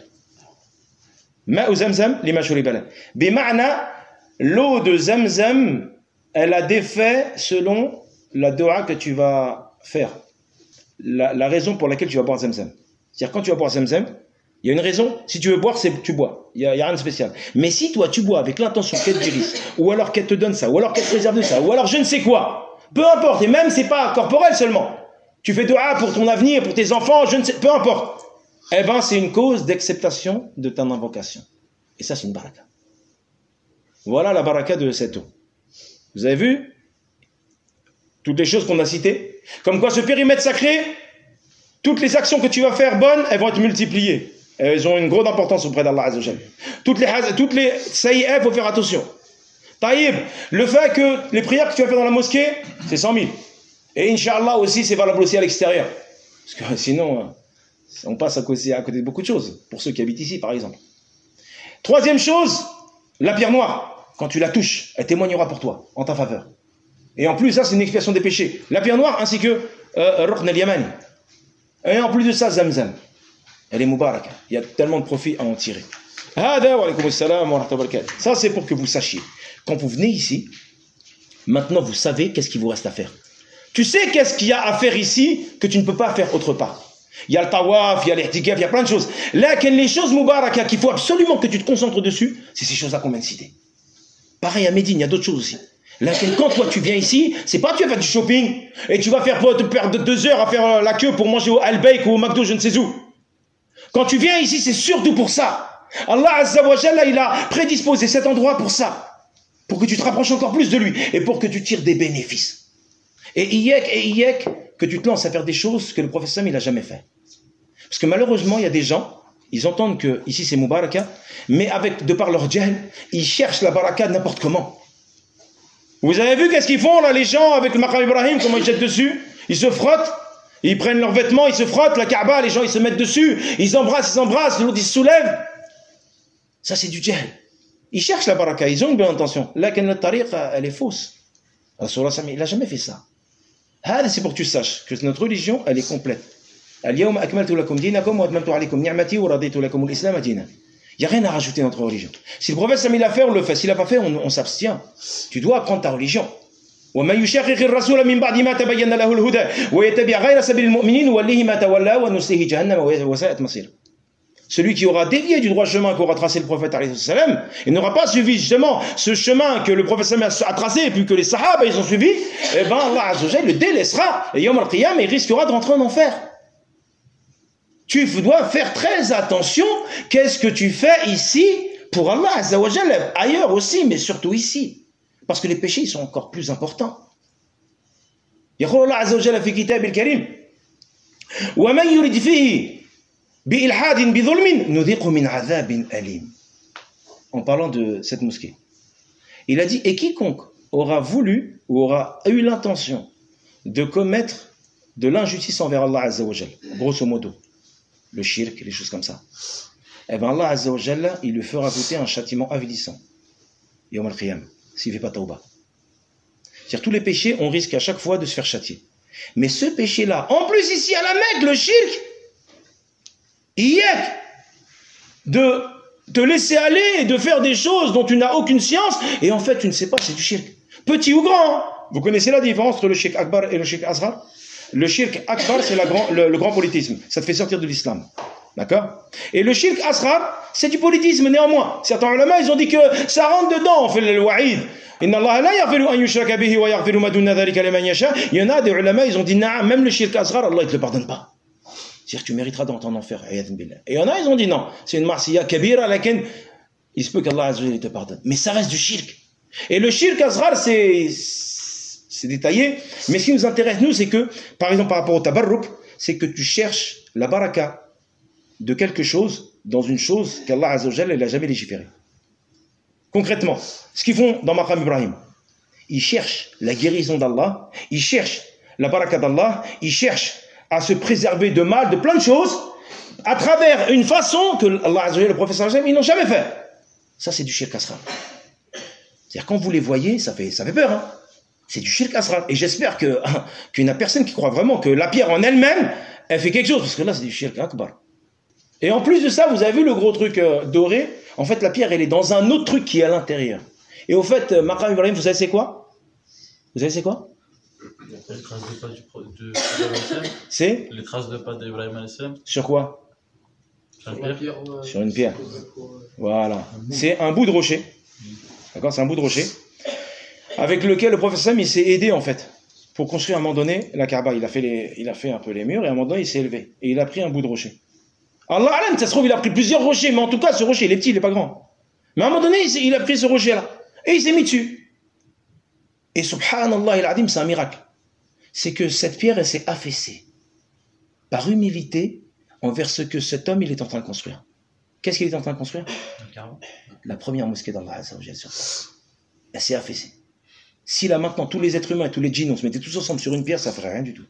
Ma'u Zamzam lima shuribala. Bima'na, l'eau de Zamzam, elle a des faits selon la dua que tu vas faire. La, la raison pour laquelle tu vas boire Zamzam. C'est-à-dire quand tu vas boire Zamzam, il y a une raison. Si tu veux boire, c'est tu bois. Il n'y a, a rien de spécial. Mais si toi, tu bois avec l'intention qu'elle te guérisse, ou alors qu'elle te donne ça, ou alors qu'elle te réserve de ça, ou alors je ne sais quoi, peu importe, et même c'est pas corporel seulement. Tu fais dua pour ton avenir, pour tes enfants, je ne sais, peu importe. Eh bien, c'est une cause d'acceptation de ton invocation. Et ça, c'est une baraka. Voilà la baraka de cette eau. Vous avez vu toutes les choses qu'on a citées? Comme quoi, ce périmètre sacré, toutes les actions que tu vas faire bonnes, elles vont être multipliées. Elles ont une grande importance auprès d'Allah Azza wa Jalla. Toutes les, toutes les saïa, il faut faire attention. Taïb, le fait que les prières que tu vas faire dans la mosquée, c'est cent mille. Et Inch'Allah aussi, c'est valable aussi à l'extérieur. Parce que sinon, on passe à côté, à côté de beaucoup de choses. Pour ceux qui habitent ici, par exemple. Troisième chose, la pierre noire. Quand tu la touches, elle témoignera pour toi, en ta faveur. Et en plus, ça, c'est une expiation des péchés. La pierre noire, ainsi que euh, Ruqn al-Yamani. Et en plus de ça, Zamzam. Elle est mubaraka. Il y a tellement de profit à en tirer. Ça, c'est pour que vous sachiez. Quand vous venez ici, maintenant vous savez qu'est-ce qu'il vous reste à faire. Tu sais qu'est-ce qu'il y a à faire ici que tu ne peux pas faire autre part. Il y a le tawaf, il y a l'ihtikaf, il y a plein de choses. Là, les choses mubaraka qu'il faut absolument que tu te concentres dessus, c'est ces choses-là qu'on vient de citer. Pareil à Médine, il y a d'autres choses aussi. Là, quand toi tu viens ici, c'est pas tu vas faire du shopping et tu vas faire te perdre deux heures à faire la queue pour manger au Al-Baik ou au McDo, je ne sais où. Quand tu viens ici, c'est surtout pour ça. Allah Azza wa Jalla, il a prédisposé cet endroit pour ça. Pour que tu te rapproches encore plus de lui et pour que tu tires des bénéfices. Et iyek et iyek, que tu te lances à faire des choses que le prophète il n'a jamais fait. Parce que malheureusement, il y a des gens, ils entendent que ici c'est Mubaraka, mais avec, de par leur jahl, ils cherchent la baraka n'importe comment. Vous avez vu qu'est-ce qu'ils font là, les gens avec le maqam Ibrahim, comment ils jettent dessus? Ils se frottent, ils prennent leurs vêtements, ils se frottent, la Kaaba, les gens ils se mettent dessus, ils embrassent, ils embrassent, l'autre ils se soulèvent. Ça c'est du jahl. Ils cherchent la baraka, ils ont une bonne intention. Là, notre tariqa, elle est fausse. Rasulullah, il n'a jamais fait ça. C'est pour que tu saches que notre religion, elle est complète. Il n'y a rien à rajouter à notre religion. Si le prophète Sami l'a fait, on le fait. S'il l'a pas fait, on, on s'abstient. Tu dois apprendre ta religion. Celui qui aura dévié du droit chemin qu'aura tracé le prophète, il n'aura pas suivi justement ce chemin que le prophète Sami a tracé et puis que les sahaba ils ont suivi, et ben Allah Azza wa Jalla le délaissera et Yom al-Qiyam il risquera de rentrer en enfer. Tu dois faire très attention. Qu'est-ce que tu fais ici pour Allah Azza wa Jalla, ailleurs aussi, mais surtout ici, parce que les péchés ils sont encore plus importants. يقول الله عز وجل في كتاب الكريم ومن يرد فيه بإلحاد بظلم نذيقه من عذاب أليم. En parlant de cette mosquée, il a dit, et quiconque aura voulu ou aura eu l'intention de commettre de l'injustice envers Allah Azza wa Jalla, grosso modo, le shirk, les choses comme ça, eh bien Allah Azza wa Jalla, il lui fera goûter un châtiment avilissant, Yawm al-Qiyam, s'il ne fait pas tawbah. C'est-à-dire tous les péchés, on risque à chaque fois de se faire châtier. Mais ce péché-là, en plus ici à la Mecque, le shirk, hier, de te laisser aller et de faire des choses dont tu n'as aucune science, et en fait tu ne sais pas, c'est du shirk. Petit ou grand, hein. Vous connaissez la différence entre le shirk akbar et le shirk asghar? Le shirk akbar, c'est la grand, le, le grand politisme. Ça te fait sortir de l'islam. D'accord? Et le shirk asghar, c'est du politisme néanmoins. Certains ulama, ils ont dit que ça rentre dedans, on fait le wa'id. Il y en a des ulama, ils ont dit, nah, même le shirk asghar, Allah ne te le pardonne pas. C'est-à-dire que tu mériteras dans ton enfer. Et il y en a, ils ont dit non, c'est une marsiya kabira, laquelle il se peut qu'Allah Azza wa Jalla te pardonne. Mais ça reste du shirk. Et le shirk asghar, c'est, c'est détaillé. Mais ce qui nous intéresse, nous, c'est que, par exemple, par rapport au tabarruk, c'est que tu cherches la baraka de quelque chose dans une chose qu'Allah Azza wa Jalla n'a jamais légiféré. Concrètement, ce qu'ils font dans Maqam Ibrahim, ils cherchent la guérison d'Allah, ils cherchent la baraka d'Allah, ils cherchent à se préserver de mal, de plein de choses, à travers une façon que Allah Azza wa Jalla, le prophète sallallahu alayhi wa sallam, ils n'ont jamais fait. Ça, c'est du shirk asghar. C'est-à-dire, quand vous les voyez, ça fait, ça fait peur. Hein. C'est du shirk asghar. Et j'espère que, qu'il n'y a personne qui croit vraiment que la pierre en elle-même, elle fait quelque chose, parce que là, c'est du shirk akbar. Et en plus de ça, vous avez vu le gros truc euh, doré. En fait, la pierre, elle est dans un autre truc qui est à l'intérieur. Et au fait, euh, Maqam Ibrahim, vous savez c'est quoi? Vous savez c'est quoi? Les traces de pas du de C'est les traces de pas d'Ibrahim alayhi salam. Sur quoi? Sur une pierre. Sur une pierre. Voilà. C'est un bout de rocher. D'accord? C'est un bout de rocher avec lequel le prophète Sam il s'est aidé en fait pour construire à un moment donné la Kaaba. Il a fait les, il a fait un peu les murs et à un moment donné il s'est élevé et il a pris un bout de rocher. Allah alam, ça se trouve il a pris plusieurs rochers, mais en tout cas ce rocher il est petit, il est pas grand. Mais à un moment donné il, il a pris ce rocher là et il s'est mis dessus. Et subhanallah il adim, c'est un miracle. C'est que cette pierre elle s'est affaissée par humilité envers ce que cet homme il est en train de construire. Qu'est-ce qu'il est en train de construire? La première mosquée d'Allah Azza wa Jalla sur terre. Elle s'est affaissée. Si là maintenant tous les êtres humains et tous les djinns on se mettait tous ensemble sur une pierre, ça ferait rien du tout.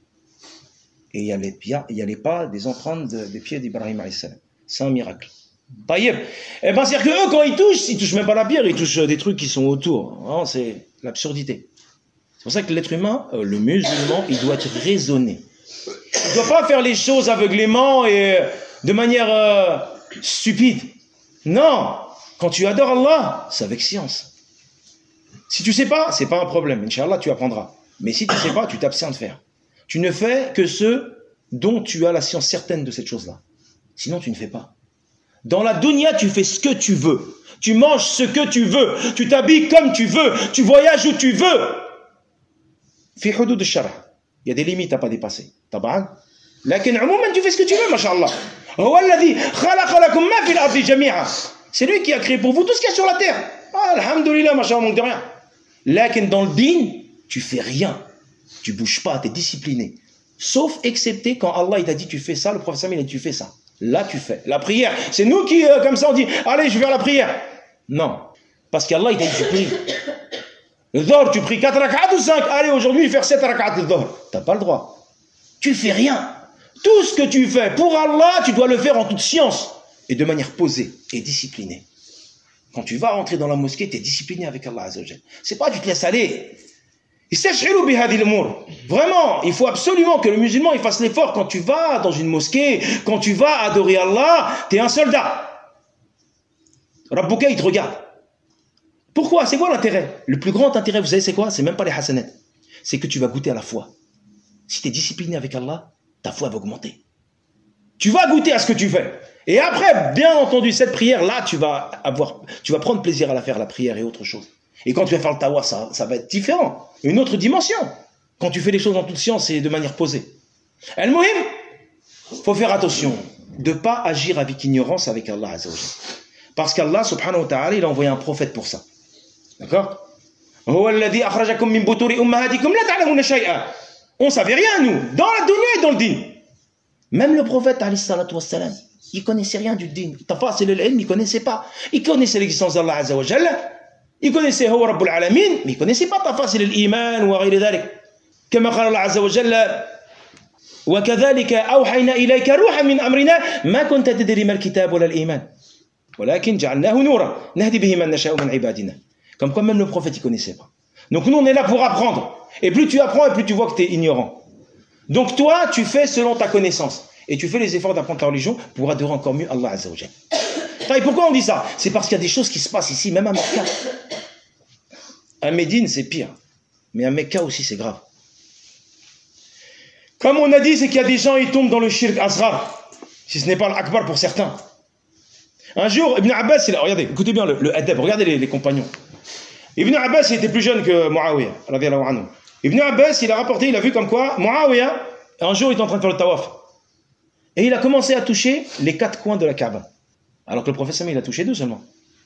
Et il y a les, il y a les pas des empreintes de, des pieds d'Ibrahim alayhi salam. C'est un miracle. Taïeb. Et ben c'est-à-dire que eux quand ils touchent, ils touchent même pas la pierre, ils touchent des trucs qui sont autour. Non, c'est l'absurdité. C'est pour ça que l'être humain, euh, le musulman, il doit être raisonné. Il ne doit pas faire les choses aveuglément et de manière euh, stupide. Non, quand tu adores Allah, c'est avec science. Si tu sais pas, c'est pas un problème. Inch'Allah, tu apprendras. Mais si tu sais pas, tu t'abstiens de faire. Tu ne fais que ce dont tu as la science certaine de cette chose-là. Sinon, tu ne fais pas. Dans la dunya, tu fais ce que tu veux. Tu manges ce que tu veux. Tu t'habilles comme tu veux. Tu voyages où tu veux. Fi hudud al-shara'. Il y a des limites à pas dépasser. Taban. Lakin umouman, tu fais ce que tu veux, mashallah. Huwa alladhi khalaqa lakum ma fil ardi jami'a. C'est lui qui a créé pour vous tout ce qu'il y a sur la terre. Ah, alhamdoulilah, mashallah, manque de rien. Lakin dans le din, tu fais rien. Tu bouges pas, tu es discipliné. Sauf excepté quand Allah il t'a dit tu fais ça, le prophète il a dit tu fais ça. Là tu fais. La prière, c'est nous qui euh, comme ça on dit allez je vais faire la prière. Non. Parce qu'Allah il t'a dit tu pries. Le dhor, tu pries quatre rak'at ou cinq. Allez aujourd'hui faire sept rak'at le dhor. Tu n'as pas le droit. Tu fais rien. Tout ce que tu fais pour Allah, tu dois le faire en toute science et de manière posée et disciplinée. Quand tu vas rentrer dans la mosquée, tu es discipliné avec Allah Azza wa Jal. C'est pas tu te laisses aller. Vraiment, il faut absolument que le musulman il fasse l'effort quand tu vas dans une mosquée, quand tu vas adorer Allah, tu es un soldat. Rabbouka, il te regarde. Pourquoi? C'est quoi l'intérêt? Le plus grand intérêt, vous savez, c'est quoi? C'est même pas les hasanat. C'est que tu vas goûter à la foi. Si tu es discipliné avec Allah, ta foi va augmenter. Tu vas goûter à ce que tu fais. Et après, bien entendu, cette prière-là, tu vas avoir, tu vas prendre plaisir à la faire, la prière et autre chose. Et quand tu vas faire le tawaf, ça, ça va être différent. Une autre dimension. Quand tu fais les choses en toute science et de manière posée. Al-Muhim, il faut faire attention de ne pas agir avec ignorance avec Allah Azza wa Jal. Parce qu'Allah, subhanahu wa ta'ala, il a envoyé un prophète pour ça. D'accord? On ne savait rien, nous, dans la dunya et dans le din. Même le prophète, alayhi salatu wassalam, il ne connaissait rien du din. Tafasil al-ilm, il ne connaissait pas. Il connaissait l'existence d'Allah Azza wa Jal. Il connaissait هو رب العالمين, mais il ne connaissait pas تفاصيل الإيمان وغير ذلك. كما قال الله عز وجل وكذلك أوحينا إليك روحا من أمرنا ما كنت تدري ما الكتاب ولا الإيمان ولكن جعلناه نورا نهدي به من نشاء من عبادنا. Comme quoi même le prophète il connaissait pas. Donc nous on est là pour apprendre. Et plus tu apprends et plus tu vois que tu es ignorant. Donc toi tu fais selon ta connaissance et tu fais les efforts d'apprendre ta religion pour adorer encore mieux Allah Azza wa Jal. Et pourquoi on dit ça? C'est parce qu'il y a des choses qui se passent ici, même à Mecca. À Médine, c'est pire. Mais à Mecca aussi, c'est grave. Comme on a dit, c'est qu'il y a des gens, ils tombent dans le shirk asghar. Si ce n'est pas l'akbar pour certains. Un jour, Ibn Abbas, il a, regardez, écoutez bien le, le adab, regardez les, les compagnons. Ibn Abbas, il était plus jeune que Muawiyah, radiyallahu anhu. Ibn Abbas, il a rapporté, il a vu comme quoi, Muawiyah, un jour, il était en train de faire le tawaf. Et il a commencé à toucher les quatre coins de la Kaaba. Alors que le prophète il a touché deux seulement.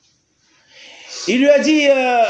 Il lui a dit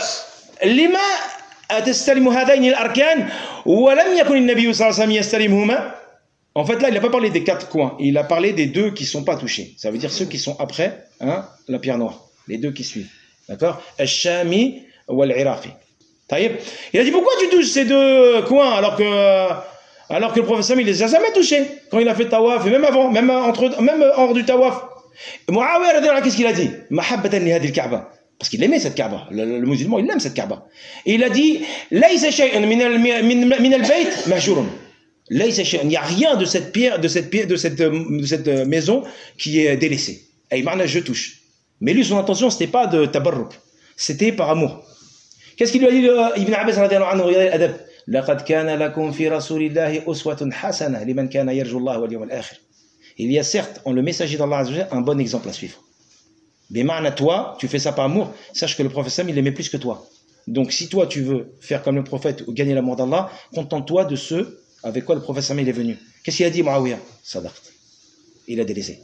Lima atastalimu hadaini al-arkan wa lam yakun an-nabiy sallallahu alayhi wa sallam yastalimhuma. En fait là, il n'a pas parlé des quatre coins, il a parlé des deux qui ne sont pas touchés. Ça veut dire ceux qui sont après hein, la pierre noire, les deux qui suivent. D'accord? Al-Shami ou Al-Iraqi. Il a dit pourquoi tu touches ces deux coins alors que alors que le prophète il les a jamais touchés quand il a fait tawaf et même avant, même entre même hors du tawaf. Muawiyah, qu'est-ce qu'il a dit? Mahabbatan li hadhihi al-Kaaba. Parce qu'il aimait cette Kaaba. Le, le, le musulman, il aime cette Kaaba. Et il a dit Laysa shay'un min al-bayt mahjurun. Laysa shay'un. Il n'y a rien de cette pierre, de cette pierre, de cette, de cette maison qui est délaissée. Et il je touche. Mais lui, son intention, c'était pas de tabarruk. C'était par amour. Qu'est-ce qu'il lui a dit Ibn Abbas radiyallahu anhu? Regardez l'adab. لقد كان لكم في رسول الله أسوة حسنة لمن كان يرجو الله واليوم الآخر. Il y a certes, en le messager d'Allah Azza wa Jal, un bon exemple à suivre. Bima'na, toi, tu fais ça par amour, sache que le prophète Sam, il aimait plus que toi. Donc si toi, tu veux faire comme le prophète ou gagner l'amour d'Allah, contente-toi de ceux avec quoi le prophète Sam, il est venu. Qu'est-ce qu'il a dit, Muawiyah? Sadaqt. Il a délaissé.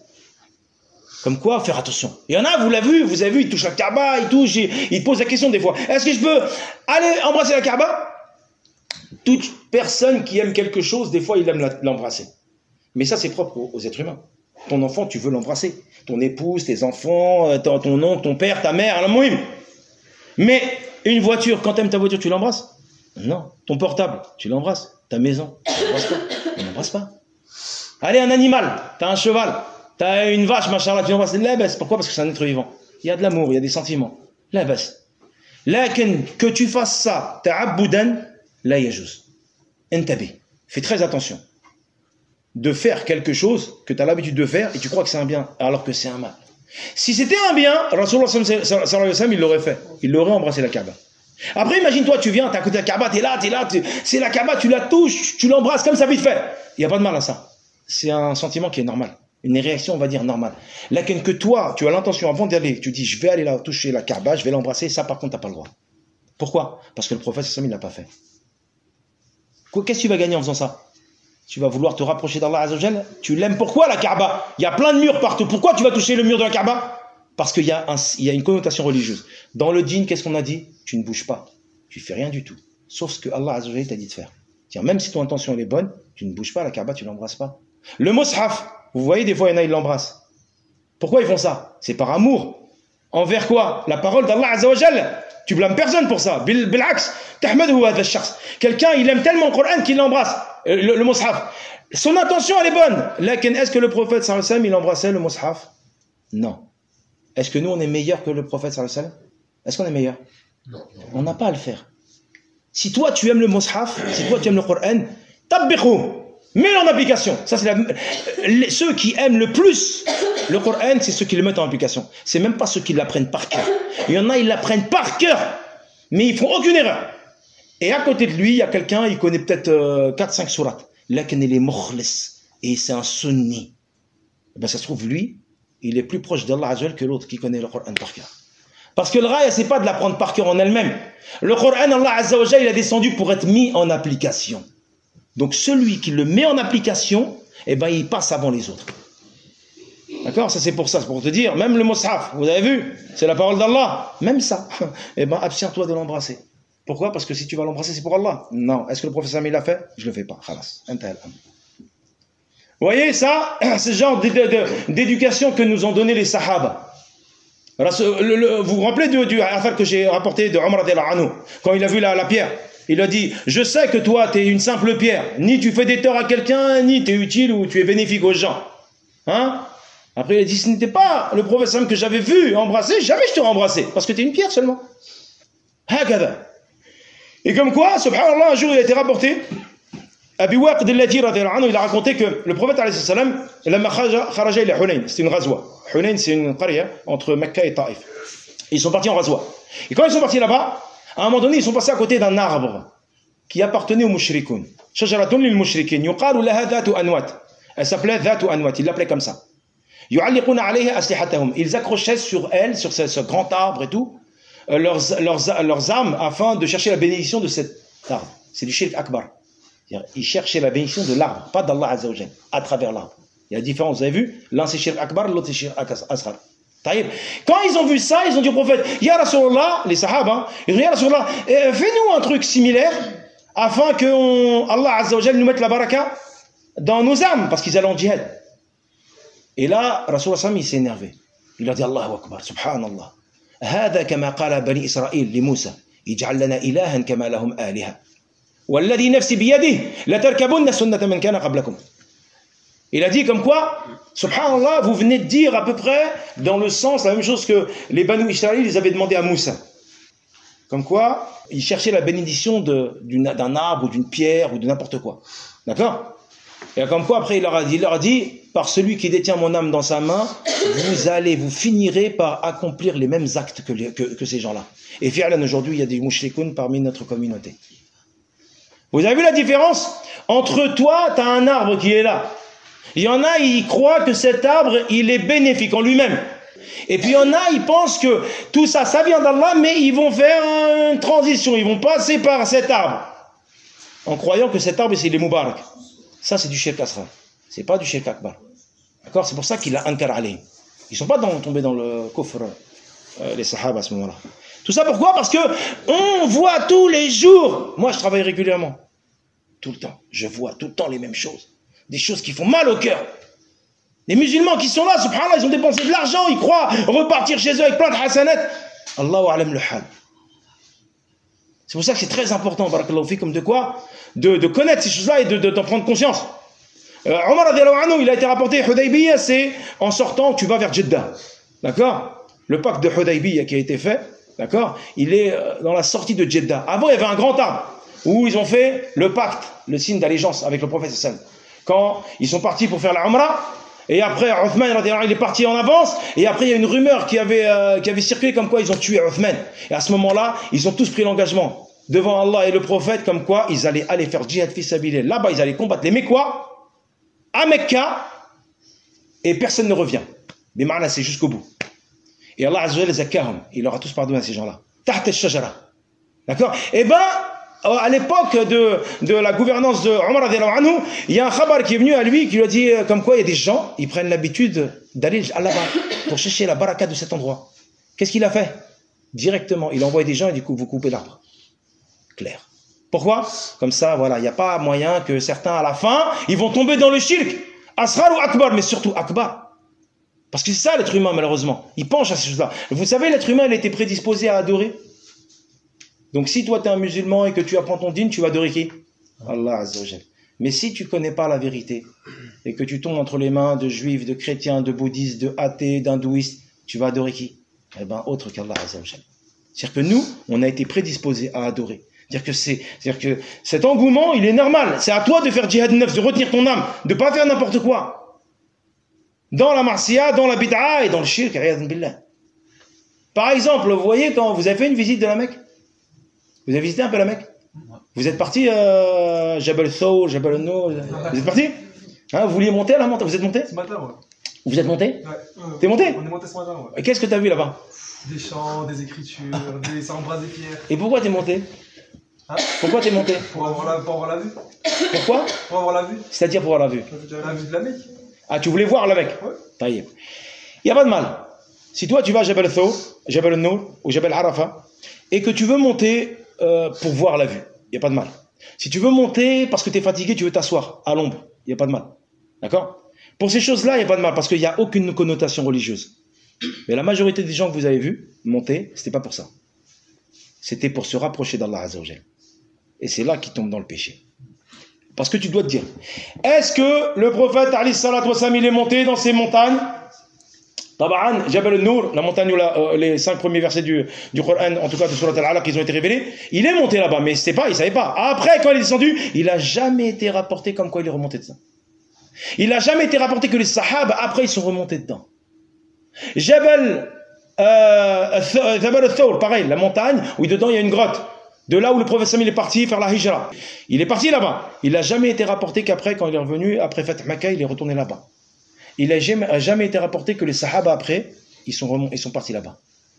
Comme quoi, faire attention. Il y en a, vous l'avez vu, vous avez vu, il touche la Kaaba, il touche, il, il pose la question des fois. Est-ce que je peux aller embrasser la Kaaba? Toute personne qui aime quelque chose, des fois, il aime l'embrasser. Mais ça, c'est propre aux, aux êtres humains. Ton enfant, tu veux l'embrasser. Ton épouse, tes enfants, ton, ton oncle, ton père, ta mère, la mouime. Mais une voiture, quand tu aimes ta voiture, tu l'embrasses? Non. Ton portable, tu l'embrasses. Ta maison, tu l'embrasses pas. Tu l'embrasses pas. Allez, un animal, tu as un cheval, tu as une vache, machin, tu l'embrasses. La baisse. Pourquoi? Parce que c'est un être vivant. Il y a de l'amour, il y a des sentiments. La baisse. Lakin, que tu fasses ça, ta'aboudan, la yajouz. Intabi. Fais très attention. De faire quelque chose que tu as l'habitude de faire et tu crois que c'est un bien alors que c'est un mal. Si c'était un bien, Rasulullah sallallahu alayhi wa sallam il l'aurait fait. Il l'aurait embrassé la Kaaba. Après imagine-toi, tu viens, tu es à côté de la Kaaba, tu es là, tu es là, c'est la Kaaba, tu la touches, tu l'embrasses comme ça vite fait. Il n'y a pas de mal à ça. c'est un sentiment qui est normal. Une réaction, on va dire, normale. Là, que toi, tu as l'intention, avant d'y aller, tu dis, je vais aller là, toucher la Kaaba, je vais l'embrasser, ça, par contre, tu n'as pas le droit. Pourquoi? Parce que le prophète, il ne l'a pas fait. Qu'est-ce que tu vas gagner en faisant ça? Tu vas vouloir te rapprocher d'Allah Azzawajal. Tu l'aimes pourquoi, la Kaaba? Il y a plein de murs partout. Pourquoi tu vas toucher le mur de la Kaaba? Parce qu'il y a un, il y a une connotation religieuse. Dans le dîn, qu'est-ce qu'on a dit? Tu ne bouges pas. Tu fais rien du tout. Sauf ce que Allah Azzawajal t'a dit de faire. Tiens, même si ton intention elle est bonne, tu ne bouges pas, la Kaaba, tu l'embrasses pas. Le mushaf, vous voyez, des fois, il y en a, ils l'embrassent. Pourquoi ils font ça? C'est par amour. Envers quoi? La parole d'Allah Azzawajal. Tu blâmes personne pour ça. Bil'aks, tahmaduhu hadha ash-shakhs. Quelqu'un, il aime tellement le Coran qu'il l'embrasse. Le, le mushaf. Son intention, elle est bonne. Lakin, est-ce que le prophète, sallallahu alayhi wa sallam, il embrassait le mushaf? Non. Est-ce que nous, on est meilleur que le prophète, sallallahu alayhi wa sallam? Est-ce qu'on est meilleur? Non. On n'a pas à le faire. Si toi, tu aimes le mushaf, si toi, tu aimes le Coran, tabbiqhu. Mets-le en application. Ça, c'est la... Ceux qui aiment le plus le Coran, c'est ceux qui le mettent en application. C'est même pas ceux qui l'apprennent par cœur. Il y en a, ils l'apprennent par cœur, mais ils font aucune erreur. Et à côté de lui, il y a quelqu'un, il connaît peut-être euh, quatre cinq sourates. Là, il est mukhlis. Et c'est un sunni. Et ben, ça se trouve, lui, il est plus proche d'Allah Azzawajal que l'autre qui connaît le Coran par cœur. Parce que le raya, c'est pas de l'apprendre par cœur en elle-même. Le Coran, Allah Azzawajal, il a descendu pour être mis en application. Donc celui qui le met en application, eh ben, il passe avant les autres. D'accord? Ça c'est pour ça, c'est pour te dire, même le mushaf, vous avez vu, c'est la parole d'Allah, même ça, eh ben, abstiens-toi de l'embrasser. Pourquoi? Parce que si tu vas l'embrasser, c'est pour Allah. Non. Est-ce que le prophète il l'a fait? Je le fais pas. Khalas. Vous voyez ça? C'est le genre d'éducation que nous ont donné les sahaba. Alors, le, le, vous vous rappelez du, du affaire que j'ai rapporté de Omar radhiyallahu anhu, quand il a vu la, la pierre? Il a dit, je sais que toi, tu es une simple pierre. Ni tu fais des torts à quelqu'un, ni tu es utile ou tu es bénéfique aux gens. Hein? Après, il a dit, ce n'était pas le prophète que j'avais vu embrasser, jamais je t'aurais embrassé. Parce que tu es une pierre seulement. Hakada. Et comme quoi, subhanallah, un jour, il a été rapporté, Abi Waqd al-Lati radhiyallahu anhu, il a raconté que le prophète, alayhi salam, lama kharaja ila Hunayn, c'était une razwa. Hunayn, c'est une qaria entre Mecca et Taïf. Ils sont partis en razwa. Et quand ils sont partis là-bas, à un moment donné, ils sont passés à côté d'un arbre qui appartenait aux mushrikoun. Shajaratun lil mushrikin, yuqalu laha dhatu anwat. Elle s'appelait dhatu anwat, ils l'appelaient comme ça. Yu'alliquna alayha aslihatahum. Ils accrochaient sur elle, sur ce, ce grand arbre et tout, leurs, leurs, leurs armes afin de chercher la bénédiction de cet arbre. C'est du shirk akbar. Ils cherchaient la bénédiction de l'arbre, pas d'Allah Azzawajal, à travers l'arbre. Il y a la différence, vous avez vu? L'un c'est shirk akbar, l'autre c'est shirk asghar. Quand ils ont vu ça, ils ont dit au prophète, Ya Rasulallah, les sahaba, ils ont dit, Ya Rasulallah, fais-nous un truc similaire afin que on, Allah Azzawajal nous mette la baraka dans nos armes, parce qu'ils allaient en djihad. Et là, Rasulallah il s'est énervé. Il a dit Allahu Akbar, subhanallah. هذا كما قال بني إسرائيل لموسى اجعل لنا إلها كما لهم آلهة والذي نفسي بيده لتركبن سنة من كان قبلكم. Il a dit comme quoi, subhanallah, vous venez de dire à peu près dans le sens, la même chose que les Banu Israël, ils avaient demandé à Moussa. Comme quoi, ils cherchaient la bénédiction d'un arbre ou d'une pierre ou de n'importe quoi. D'accord? Et comme quoi, après, il leur a dit, il leur a dit, par celui qui détient mon âme dans sa main, vous allez, vous finirez par accomplir les mêmes actes que, les, que, que ces gens-là. Et fi'lan, aujourd'hui, il y a des mushrikoun parmi notre communauté. Vous avez vu la différence? Entre toi, tu as un arbre qui est là. Il y en a, ils croient que cet arbre, il est bénéfique en lui-même. Et puis il y en a, ils pensent que tout ça, ça vient d'Allah, mais ils vont faire une transition, ils vont passer par cet arbre, en croyant que cet arbre, c'est les Moubarak. Ça, c'est du shirk asghar. C'est pas du shirk akbar. D'accord? C'est pour ça qu'il a ankar alayhim. Ils sont pas dans, tombés dans le kufr, euh, les sahaba à ce moment-là. Tout ça pourquoi? Parce que on voit tous les jours. Moi, je travaille régulièrement. Tout le temps. Je vois tout le temps les mêmes choses. Des choses qui font mal au cœur. Les musulmans qui sont là, subhanallah, ils ont dépensé de l'argent, ils croient repartir chez eux avec plein de hasanat. Allahu alam le hal. C'est pour ça que c'est très important, barakallahu fikum, de quoi? De, de connaître ces choses-là et de, de, d'en prendre conscience. Euh, Omar radhiyallahu anhu, il a été rapporté, Hudaybiyah, c'est en sortant, tu vas vers Jeddah. D'accord? Le pacte de Hudaybiyah qui a été fait, d'accord? Il est dans la sortie de Jeddah. Avant, il y avait un grand arbre où ils ont fait le pacte, le signe d'allégeance avec le prophète sallallahu alayhi wa sallam. Quand ils sont partis pour faire la Umrah, et après Uthman radhiyallahu anhu, il est parti en avance, et après il y a une rumeur qui avait, euh, qui avait circulé comme quoi ils ont tué Uthman. Et à ce moment-là, ils ont tous pris l'engagement devant Allah et le prophète comme quoi ils allaient aller faire djihad fi sabilillah. Là-bas, ils allaient combattre les Mécois à Mecca et personne ne revient. Mais maintenant, c'est jusqu'au bout. Et Allah Azza wa Jalla zakahum, il leur a tous pardonné à ces gens-là. Tahta al-shajara. D'accord? Et ben, à l'époque de, de la gouvernance de Omar radiallahu anhu, il y a un khabar qui est venu à lui qui lui a dit comme quoi il y a des gens, ils prennent l'habitude d'aller là-bas pour chercher la baraka de cet endroit. Qu'est-ce qu'il a fait? Directement, il a envoyé des gens et dit vous coupez l'arbre. Clair. Pourquoi? Comme ça, voilà, il n'y a pas moyen que certains à la fin, ils vont tomber dans le shirk. Asrar ou akbar, mais surtout akbar. Parce que c'est ça l'être humain malheureusement. Il penche à ces choses-là. Vous savez, l'être humain, il était prédisposé à adorer. Donc si toi tu es un musulman et que tu apprends ton dîn, tu vas adorer qui? Allah Azza wa Jalla. Mais si tu ne connais pas la vérité et que tu tombes entre les mains de juifs, de chrétiens, de bouddhistes, de athées, d'hindouistes, tu vas adorer qui? Eh bien autre qu'Allah Azza wa Jalla. C'est-à-dire que nous, on a été prédisposés à adorer. C'est-à-dire que, c'est, c'est-à-dire que cet engouement, il est normal. C'est à toi de faire djihad neuf, de retenir ton âme, de ne pas faire n'importe quoi. Dans la marsiya, dans la bid'a et dans le shirk, billah. Par exemple, vous voyez quand vous avez fait une visite de la Mecque, vous avez visité un peu la Mecque? Vous êtes parti euh, Jabal Thawr, Jabal Nour, vous êtes parti? Hein, vous vouliez monter à la montagne? Vous êtes monté? Ce matin, ouais. Vous êtes monté? Ouais. T'es monté? On est monté ce matin, ouais. Et qu'est-ce que t'as vu là-bas? Des chants, des écritures, des ça embrasse des pierres. Et pourquoi t'es monté? Hein? Pourquoi t'es monté? Pour avoir la, pour avoir la vue. Pourquoi? Pour avoir la vue. C'est-à-dire pour avoir la vue. La vue de la Mecque. Ah, tu voulais voir la Mecque? Ouais. Taïeb. Il n'y a pas de mal. Si toi tu vas à Jabal Thawr, Jabal Nour ou Jabal Arafat et que tu veux monter euh, pour voir la vue, il n'y a pas de mal. Si tu veux monter parce que tu es fatigué, tu veux t'asseoir à l'ombre, il n'y a pas de mal. D'accord? Pour ces choses-là, il n'y a pas de mal parce qu'il n'y a aucune connotation religieuse. Mais la majorité des gens que vous avez vus monter, c'était pas pour ça. C'était pour se rapprocher d'Allah Azza wa Jalla. Et c'est là qu'ils tombent dans le péché. Parce que tu dois te dire, est-ce que le prophète alayhi salatu wa salam, il est monté dans ces montagnes? Taba'an, Jabal al-Nour, la montagne où la, euh, les cinq premiers versets du, du Coran, en tout cas de Surat al-Alaq, ils ont été révélés, il est monté là-bas, mais c'était pas, il savait pas. Après, quand il est descendu, il a jamais été rapporté comme quoi il est remonté de ça. Il n'a jamais été rapporté que les Sahaba, après, ils sont remontés dedans. Jabal, euh, Jabal al-Thawr, pareil, la montagne où dedans il y a une grotte. De là où le prophète Sam il est parti faire la hijra. Il est parti là-bas. Il n'a jamais été rapporté qu'après, quand il est revenu, après Fath Makkah, il est retourné là-bas. Il n'a jamais, jamais été rapporté que les Sahaba après, ils sont, remont, ils sont partis là-bas.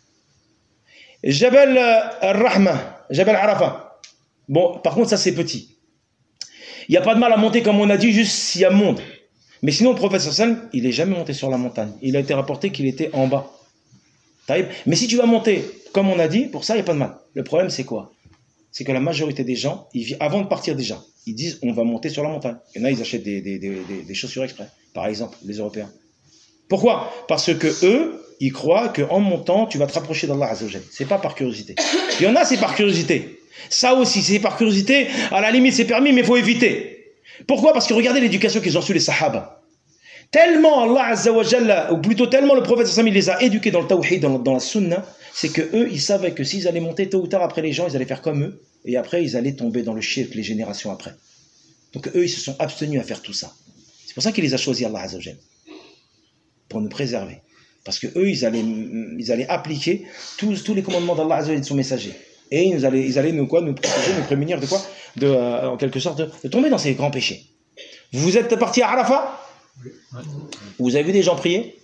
Jabal al-Rahma, Jabal Arafat. Bon, par contre, ça c'est petit. Il n'y a pas de mal à monter, comme on a dit, juste s'il y a monde. Mais sinon, le prophète Sam, il n'est jamais monté sur la montagne. Il a été rapporté qu'il était en bas. Mais si tu vas monter, comme on a dit, pour ça, il n'y a pas de mal. Le problème, c'est quoi? C'est que la majorité des gens, ils, avant de partir déjà, ils disent on va monter sur la montagne. Il y en a, ils achètent des, des, des, des, des chaussures exprès, par exemple, les Européens. Pourquoi? Parce que eux, ils croient qu'en montant, tu vas te rapprocher d'Allah Azza wa Jalla. C'est pas par curiosité. Il y en a, c'est par curiosité. Ça aussi, c'est par curiosité. À la limite, c'est permis, mais il faut éviter. Pourquoi? Parce que regardez l'éducation qu'ils ont reçue les Sahaba. Tellement Allah Azza wa Jalla, ou plutôt tellement le prophète sallallahu alayhi wa sallam, il les a éduqués dans le tawhid, dans, dans la sunna, c'est que eux, ils savaient que s'ils allaient monter tôt ou tard après les gens, ils allaient faire comme eux, et après ils allaient tomber dans le shirk les générations après. Donc eux, ils se sont abstenus à faire tout ça. C'est pour ça qu'il les a choisis, Allah Azza wa Jalla, pour nous préserver. Parce que eux, ils allaient, ils allaient appliquer tous, tous les commandements d'Allah Azza wa Jalla de son messager. Et ils allaient, ils allaient nous, quoi, nous protéger, nous prémunir de quoi, de, euh, en quelque sorte, de, de tomber dans ces grands péchés. Vous êtes partis à Arafat? Vous avez vu des gens prier?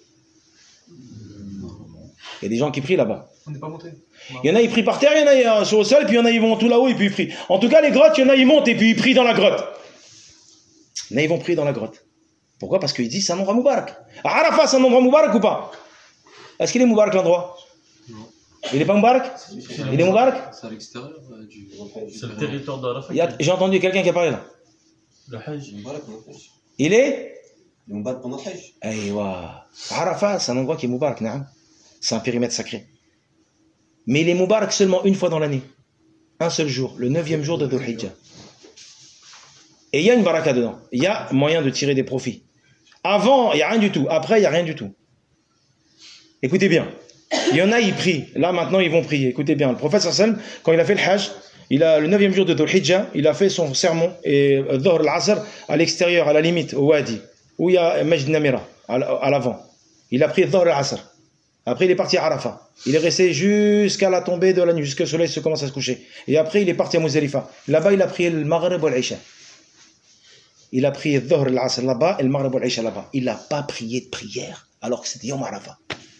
Il y a des gens qui prient là-bas. On n'est pas monté. Il y en a, ils prient par terre, il y en a sur le sol, puis il y en a, ils vont tout là-haut et puis ils prient. En tout cas, les grottes, il y en a, ils montent et puis ils prient dans la grotte. Il y en a, ils vont prier dans la grotte. Pourquoi? Parce qu'ils disent c'est un endroit Moubarak. Arafat, c'est un endroit Moubarak ou pas? Est-ce qu'il est Moubarak l'endroit? Non. Il n'est pas Moubarak? Il est Moubarak? C'est à l'extérieur euh, du. C'est le territoire d'Arafat. J'ai entendu quelqu'un qui a parlé là. Le Hajj. Il est Le Moubarak pendant le Hajj. Aïwa. Arafat, c'est un endroit qui est Moubarak, naam. C'est un périmètre sacré. Mais il est Moubarak seulement une fois dans l'année. Un seul jour, le neuvième jour de Dhul Hijjah. Et il y a une baraka dedans. Il y a moyen de tirer des profits. Avant, il n'y a rien du tout. Après, il n'y a rien du tout. Écoutez bien. Il y en a, ils prient. Là, maintenant, ils vont prier. Écoutez bien. Le prophète sallallahu alayhi wa sallam, quand il a fait le Hajj, il a, le neuvième jour de Dhul Hijjah, il a fait son sermon et Dhuhr al-Asr à l'extérieur, à la limite, au Wadi, où il y a Majd Namira, à l'avant. Il a pris Dhuhr al-Asr. Après, il est parti à Arafat. Il est resté jusqu'à la tombée de la nuit, jusqu'à le soleil se commence à se coucher. Et après, il est parti à Muzdalifa. Là-bas, il a prié le Maghrib ou l'Isha. il a prié Dhuhr al-Asr là-bas et le Maghrib al-Isha là-bas. Il n'a pas prié de prière alors que c'était Yom Arafah.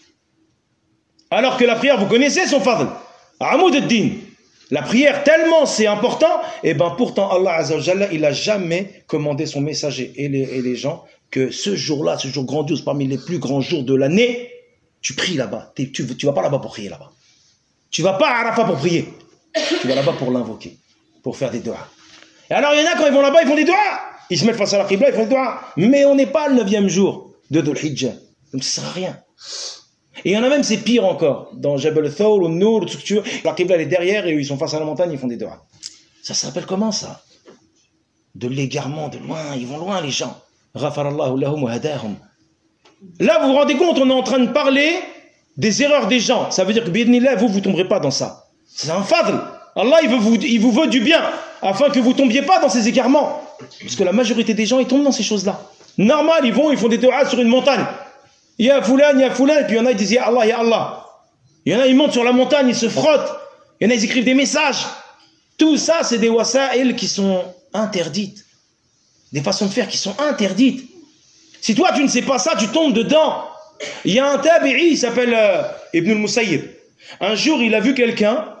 Alors que la prière, vous connaissez son fadl. Amoud ad-Din. La prière, tellement c'est important, et bien pourtant Allah Azza wa Jalla, il n'a jamais commandé son messager et les, et les gens que ce jour-là, ce jour grandiose, parmi les plus grands jours de l'année, tu pries là-bas. Tu ne vas pas là-bas pour prier là-bas. Tu ne vas pas à Arafat pour prier. Tu vas là-bas pour l'invoquer, pour faire des doigts. Et alors il y en a quand ils vont là-bas, ils font des doigts. Ils se mettent face à la Qibla, ils font des doigts. Mais on n'est pas le neuvième jour de Dhul Hijjah. Donc ça ne sert à rien. Et il y en a même, c'est pire encore. Dans Jabal Thawr ou Nour, tout ce que tu veux, la Qibla elle est derrière et eux, ils sont face à la montagne, ils font des doigts. Ça s'appelle comment ça? De l'égarement, de loin, ils vont loin les gens. Ghafarallahu lahum wa hadahum. Là, vous vous rendez compte, on est en train de parler des erreurs des gens. Ça veut dire que bi'idhnillah, vous, vous ne tomberez pas dans ça. C'est un fadl. Allah, il, veut vous, il vous veut du bien, afin que vous ne tombiez pas dans ces égarements. Parce que la majorité des gens, ils tombent dans ces choses-là. Normal, ils vont, ils font des doigts sur une montagne. Il y a Foulan, il y a Foulan, et puis il y en a, ils disent Ya Allah, Ya Allah. Il y en a, ils montent sur la montagne, ils se frottent. Il y en a, ils écrivent des messages. Tout ça, c'est des wasa'il qui sont interdites. Des façons de faire qui sont interdites. Si toi, tu ne sais pas ça, tu tombes dedans. Il y a un tabi'i, il s'appelle euh, Ibn al-Musayyib. Un jour, il a vu quelqu'un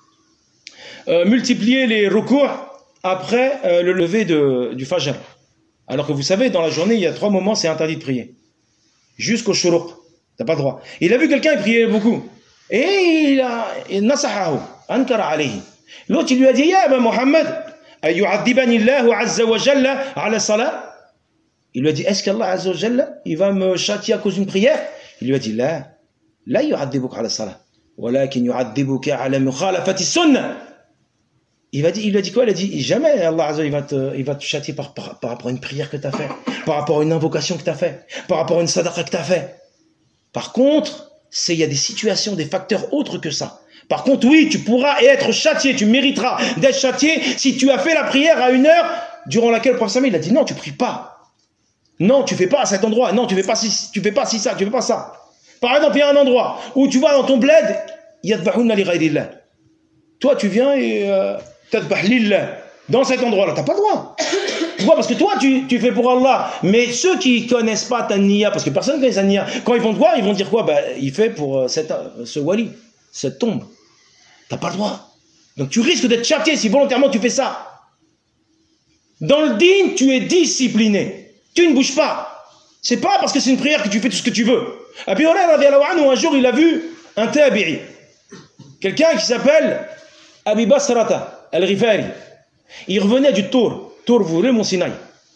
euh, multiplier les recours après euh, le lever de, du Fajr. Alors que vous savez, dans la journée, il y a trois moments, c'est interdit de prier. Jusqu'au shuruq. T'as pas le droit. Il a vu quelqu'un, il priait beaucoup. Et il a, il nasahahu, ankara alayhi. L'autre, il lui a dit, Ya Aba Muhammad, ayu'adibani Allahu azza wa jalla ala salat. Il lui a dit, est-ce qu'Allah azza wa jalla, il va me châtier à cause d'une prière? Il lui a dit, la, la yu'adibuka ala salat. Walakin yu'adibuka ala mukhalafati sunnah. Il va dire, il lui a dit quoi? Il a dit, jamais Allah azza wa jalla, il va te, il va te châtier par, par, par rapport à une prière que tu as fait, par rapport à une invocation que tu as fait, par rapport à une sadaqa que tu as fait. Par contre, c'est, il y a des situations, des facteurs autres que ça. Par contre, oui, tu pourras être châtié, tu mériteras d'être châtié si tu as fait la prière à une heure durant laquelle le prophète il a dit non, tu pries pas. Non, tu fais pas à cet endroit. Non, tu fais pas si, tu fais pas si ça, tu fais pas ça. Par exemple, il y a un endroit où tu vas dans ton bled, yadbahuna li ghayrillah. Toi, tu viens et euh, tadbah lillah. Dans cet endroit-là, t'as pas le droit. Pourquoi? Parce que toi, tu, tu fais pour Allah. Mais ceux qui connaissent pas ta niya, parce que personne ne connaît sa niya, quand ils vont te voir, ils vont dire quoi? Bah, il fait pour euh, cette, euh, ce wali, cette tombe. T'as pas le droit. Donc tu risques d'être châtié si volontairement tu fais ça. Dans le din, tu es discipliné. Tu ne bouges pas. C'est pas parce que c'est une prière que tu fais tout ce que tu veux. Abi Hurayrah radiyallahu anhu, un jour, il a vu un tabi'i. Quelqu'un qui s'appelle Abi Basrata al-Ghifari. Il revenait du Tour. Tour, vous voulez, mon Sinaï.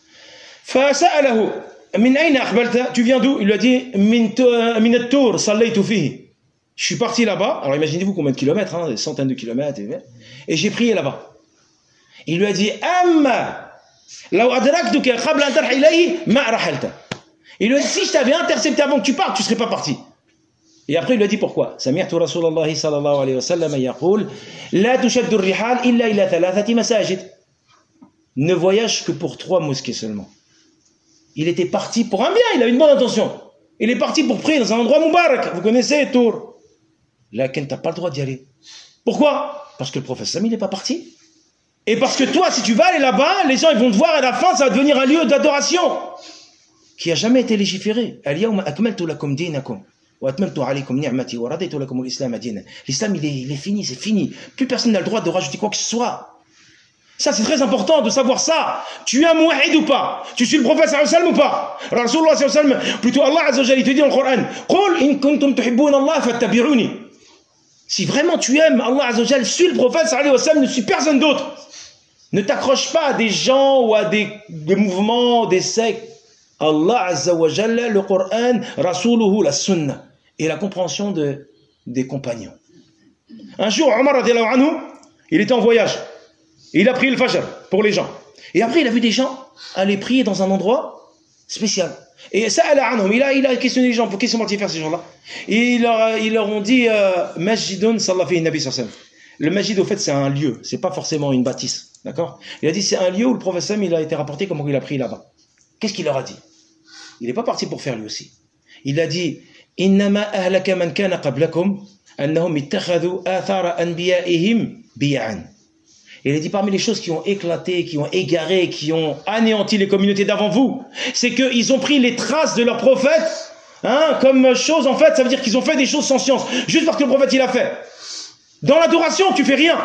فسأله من أين أقبلت? Tu viens d'où? Il lui a dit من التور صليت فيه. Je suis parti là-bas. Alors imaginez-vous combien de kilomètres, hein, des centaines de kilomètres. Et j'ai prié là-bas. Il lui a dit Amma law adraktuka qabla an tarhil ilayhi ma rahalta. Il lui a dit si je t'avais intercepté avant que tu partes, tu ne serais pas parti. Et après il lui a dit pourquoi? Sami'tu Rasulullah sallallahu alayhi wa sallam yaqul la tushaddu ar-rihal illa ila thalathati masajid. Ne voyage que pour trois mosquées seulement. Il était parti pour un bien, il avait une bonne intention. Il est parti pour prier dans un endroit Moubarak. Vous connaissez Tour. Là, tu n'as pas le droit d'y aller. Pourquoi? Parce que le prophète Sami, il n'est pas parti. Et parce que toi, si tu vas aller là-bas, les gens ils vont te voir, à la fin, ça va devenir un lieu d'adoration qui n'a jamais été légiféré. L'islam, il est, il est fini, c'est fini. Plus personne n'a le droit de rajouter quoi que ce soit. Ça, c'est très important de savoir ça. Tu es un mouahid ou pas? Tu suis le prophète sallallahu alayhi wa sallam ou pas? Rasulullah sallallahu alayhi wa sallam, plutôt Allah azza wa jalla, il te dit dans le Coran, Qul in kuntum tuhibbuna Allah fattabi'uni. Si vraiment tu aimes Allah azza wa jalla, suis le prophète sallallahu alayhi wa sallam, ne suis personne d'autre. Ne t'accroche pas à des gens ou à des, des mouvements, des sectes. Allah azza wa jalla, le Coran, Rasuluhu, la Sunna et la compréhension de, des compagnons. Un jour, Omar radiyallahu anhu, il était en voyage. Et il a prié le Fajr pour les gens. Et après, il a vu des gens aller prier dans un endroit spécial. Et ça, il a, il a questionné les gens. Pour qu'est-ce qu'ils vont faire ces gens-là? Et ils leur, ils leur ont dit Masjidun sallallahu alayhi wa sallam. Le masjid, au fait, c'est un lieu. C'est pas forcément une bâtisse. D'accord? Il a dit c'est un lieu où le prophète Sam, il a été rapporté comment il a prié là-bas. Qu'est-ce qu'il leur a dit? Il n'est pas parti pour faire lui aussi. Il a dit Innama ahlaka man kana qablakum annahum ittakhadhu athara anbiya'ihim biya'an. Et il a dit parmi les choses qui ont éclaté, qui ont égaré, qui ont anéanti les communautés d'avant vous, c'est qu'ils ont pris les traces de leur prophète, hein, comme chose, en fait, ça veut dire qu'ils ont fait des choses sans science, juste parce que le prophète il a fait. Dans l'adoration, tu fais rien.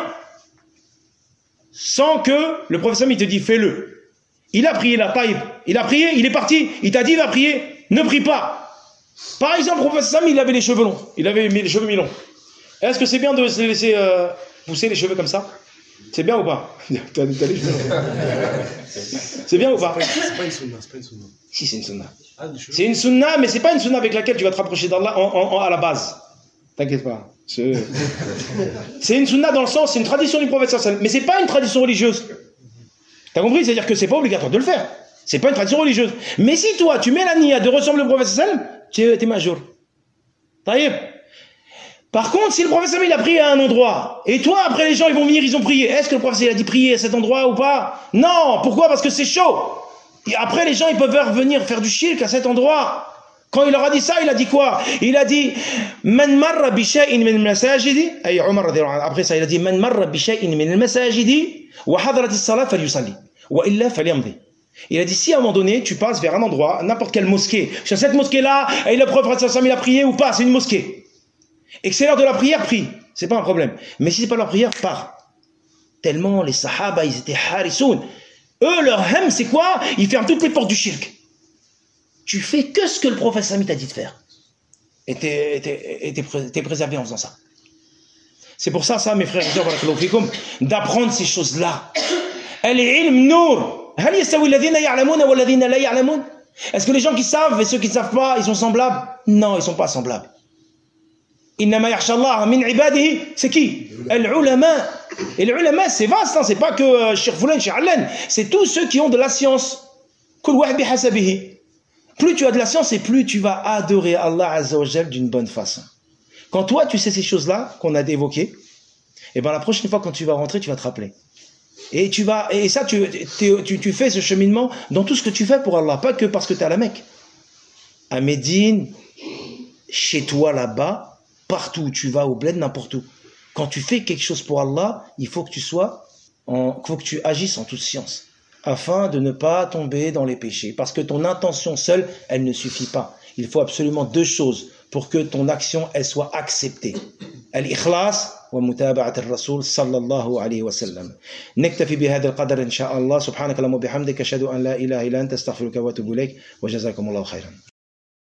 Sans que le prophète il te dit fais-le. Il a prié la taïb, il a prié, il est parti, il t'a dit il va prier, ne prie pas. Par exemple, le prophète Sam, il avait les cheveux longs, il avait les cheveux mi-longs. Est-ce que c'est bien de se laisser euh, pousser les cheveux comme ça? C'est bien ou pas? T'as les cheveux longs. C'est bien ou pas? C'est pas une sunna, c'est pas une sunna. Si, c'est une sunna. Ah, c'est une sunna, mais c'est pas une sunna avec laquelle tu vas te rapprocher d'Allah en, en, en, à la base. T'inquiète pas. C'est une sunna dans le sens, c'est une tradition du prophète sallallahu alayhi wa sallam, mais c'est pas une tradition religieuse. T'as compris? C'est-à-dire que c'est pas obligatoire de le faire. C'est pas une tradition religieuse. Mais si toi, tu mets la niya de ressembler au prophète sallallahu alayhi wa sallam, tu es, es majeur. Taïb. Par contre, si le prophète sallallahu alayhi wa sallam il a prié à un endroit, et toi, après les gens, ils vont venir, ils ont prié, est-ce que le prophète sallallahu alayhi wa sallam a dit prier à cet endroit ou pas? Non. Pourquoi? Parce que c'est chaud. Et après, les gens, ils peuvent venir faire du shirk à cet endroit. Quand il leur a dit ça, il a dit quoi? Il a dit Man marra bi shay'in min al-masajidi, ay Omar radiyallahu anhu, après ça il a dit Man marra bi shay'in min al-masajidi wa hadrat as-salat falyusalli wa illa falyamdi. Il a dit si à un moment donné tu passes vers un endroit, n'importe quelle mosquée, sur cette mosquée là, et le prophète sallallahu alayhi wa sallam il a prié ou pas, c'est une mosquée. Et que c'est l'heure de la prière, prie, c'est pas un problème. Mais si c'est pas leur prière, pars. Tellement les sahaba, ils étaient harisoun. Eux leur hem c'est quoi? Ils ferment toutes les portes du shirk. Tu fais que ce que le prophète Sami t'a dit de faire. Et t'es, t'es, t'es, t'es préservé en faisant ça. C'est pour ça, ça, mes frères et sœurs, d'apprendre ces choses-là. Al-ilm nour. Est-ce que les gens qui savent et ceux qui ne savent pas, ils sont semblables? Non, ils ne sont pas semblables. C'est qui? Al-ulama. Et l'ulama, c'est vaste, hein, c'est pas que Cheikh Foulen, Cheikh Allen. C'est tous ceux qui ont de la science. Plus tu as de la science et plus tu vas adorer Allah Azza wa Jal d'une bonne façon. Quand toi tu sais ces choses-là qu'on a évoquées, et ben la prochaine fois quand tu vas rentrer, tu vas te rappeler. Et tu vas et ça tu, tu, tu fais ce cheminement dans tout ce que tu fais pour Allah, pas que parce que tu es à la Mecque. À Médine, chez toi là-bas, partout où tu vas, au bled, n'importe où. Quand tu fais quelque chose pour Allah, il faut que tu sois en, il faut que tu agisses en toute science, afin de ne pas tomber dans les péchés. Parce que ton intention seule, elle ne suffit pas. Il faut absolument deux choses pour que ton action, elle soit acceptée. Al-ikhlas wa mutaba'at al-rasul sallallahu alayhi wa sallam. Nektafi bihad al-qadar insha'Allah. Subhanaka Allahumma bihamdika ashhadu an la ilaha illa anta astaghfiruka wa atubu ilayk wa jazakumullahu khairan.